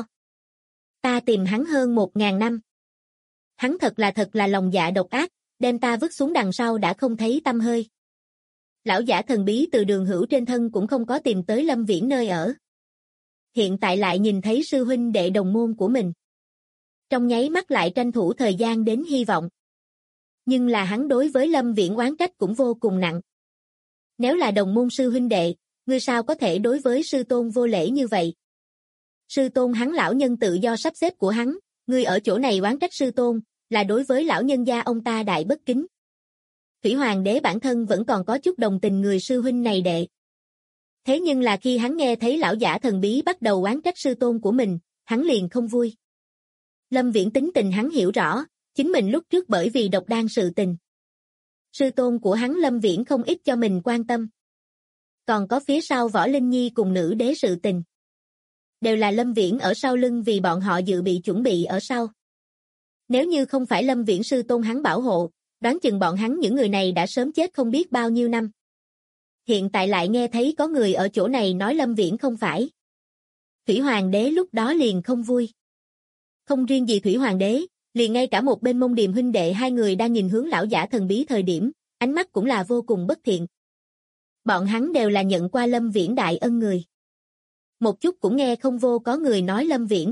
Ta tìm hắn hơn 1.000 năm. Hắn thật là lòng dạ độc ác, đem ta vứt xuống đằng sau đã không thấy tăm hơi. Lão giả thần bí từ Đường Hữu trên thân cũng không có tìm tới Lâm Viễn nơi ở. Hiện tại lại nhìn thấy sư huynh đệ đồng môn của mình. Trong nháy mắt lại tranh thủ thời gian đến hy vọng. Nhưng là hắn đối với Lâm Viễn oán trách cũng vô cùng nặng. Nếu là đồng môn sư huynh đệ, ngươi sao có thể đối với sư tôn vô lễ như vậy? Sư tôn hắn lão nhân tự do sắp xếp của hắn, ngươi ở chỗ này oán trách sư tôn, là đối với lão nhân gia ông ta đại bất kính. Thủy Hoàng đế bản thân vẫn còn có chút đồng tình người sư huynh này đệ. Thế nhưng là khi hắn nghe thấy lão giả thần bí bắt đầu oán trách sư tôn của mình, hắn liền không vui. Lâm Viễn tính tình hắn hiểu rõ, chính mình lúc trước bởi vì độc đan sự tình. Sư tôn của hắn Lâm Viễn không ít cho mình quan tâm. Còn có phía sau Võ Linh Nhi cùng nữ đế sự tình. Đều là Lâm Viễn ở sau lưng vì bọn họ dự bị chuẩn bị ở sau. Nếu như không phải Lâm Viễn sư tôn hắn bảo hộ, đoán chừng bọn hắn những người này đã sớm chết không biết bao nhiêu năm. Hiện tại lại nghe thấy có người ở chỗ này nói Lâm Viễn không phải. Thủy Hoàng đế lúc đó liền không vui. Không riêng gì Thủy Hoàng đế, liền ngay cả một bên Mông Điềm huynh đệ hai người đang nhìn hướng lão giả thần bí thời điểm, ánh mắt cũng là vô cùng bất thiện. Bọn hắn đều là nhận qua Lâm Viễn đại ân người. Một chút cũng nghe không vô có người nói Lâm Viễn.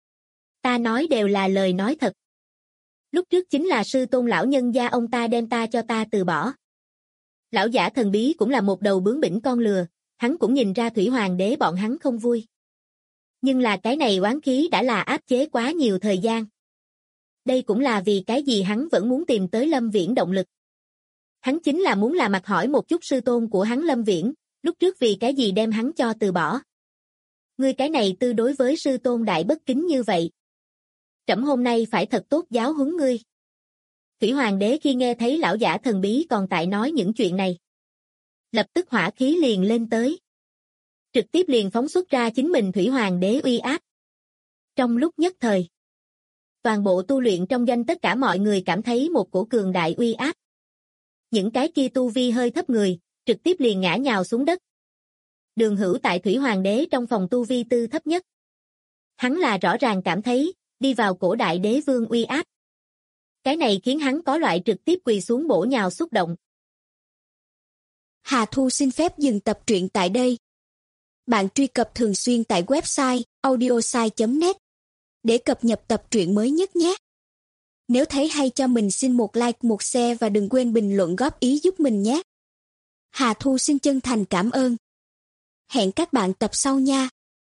Ta nói đều là lời nói thật. Lúc trước chính là sư tôn lão nhân gia ông ta đem ta cho ta từ bỏ. Lão giả thần bí cũng là một đầu bướng bỉnh con lừa, hắn cũng nhìn ra Thủy Hoàng đế bọn hắn không vui. Nhưng là cái này oán khí đã là áp chế quá nhiều thời gian. Đây cũng là vì cái gì hắn vẫn muốn tìm tới Lâm Viễn động lực. Hắn chính là muốn là mặt hỏi một chút sư tôn của hắn Lâm Viễn, lúc trước vì cái gì đem hắn cho từ bỏ. Ngươi cái này tư đối với sư tôn đại bất kính như vậy. Trẫm hôm nay phải thật tốt giáo huấn ngươi. Thủy Hoàng đế khi nghe thấy lão giả thần bí còn tại nói những chuyện này, lập tức hỏa khí liền lên tới. Trực tiếp liền phóng xuất ra chính mình Thủy Hoàng đế uy áp. Trong lúc nhất thời, toàn bộ tu luyện trong doanh tất cả mọi người cảm thấy một cổ cường đại uy áp. Những cái kia tu vi hơi thấp người, trực tiếp liền ngã nhào xuống đất. Đường Hữu tại Thủy Hoàng đế trong phòng tu vi tư thấp nhất. Hắn là rõ ràng cảm thấy, đi vào cổ đại đế vương uy áp. Cái này khiến hắn có loại trực tiếp quỳ xuống bổ nhào xúc động. Hà Thu xin phép dừng tập truyện tại đây. Bạn truy cập thường xuyên tại website audiosai.net để cập nhật tập truyện mới nhất nhé. Nếu thấy hay cho mình xin một like, một share và đừng quên bình luận góp ý giúp mình nhé. Hà Thu xin chân thành cảm ơn. Hẹn các bạn tập sau nha.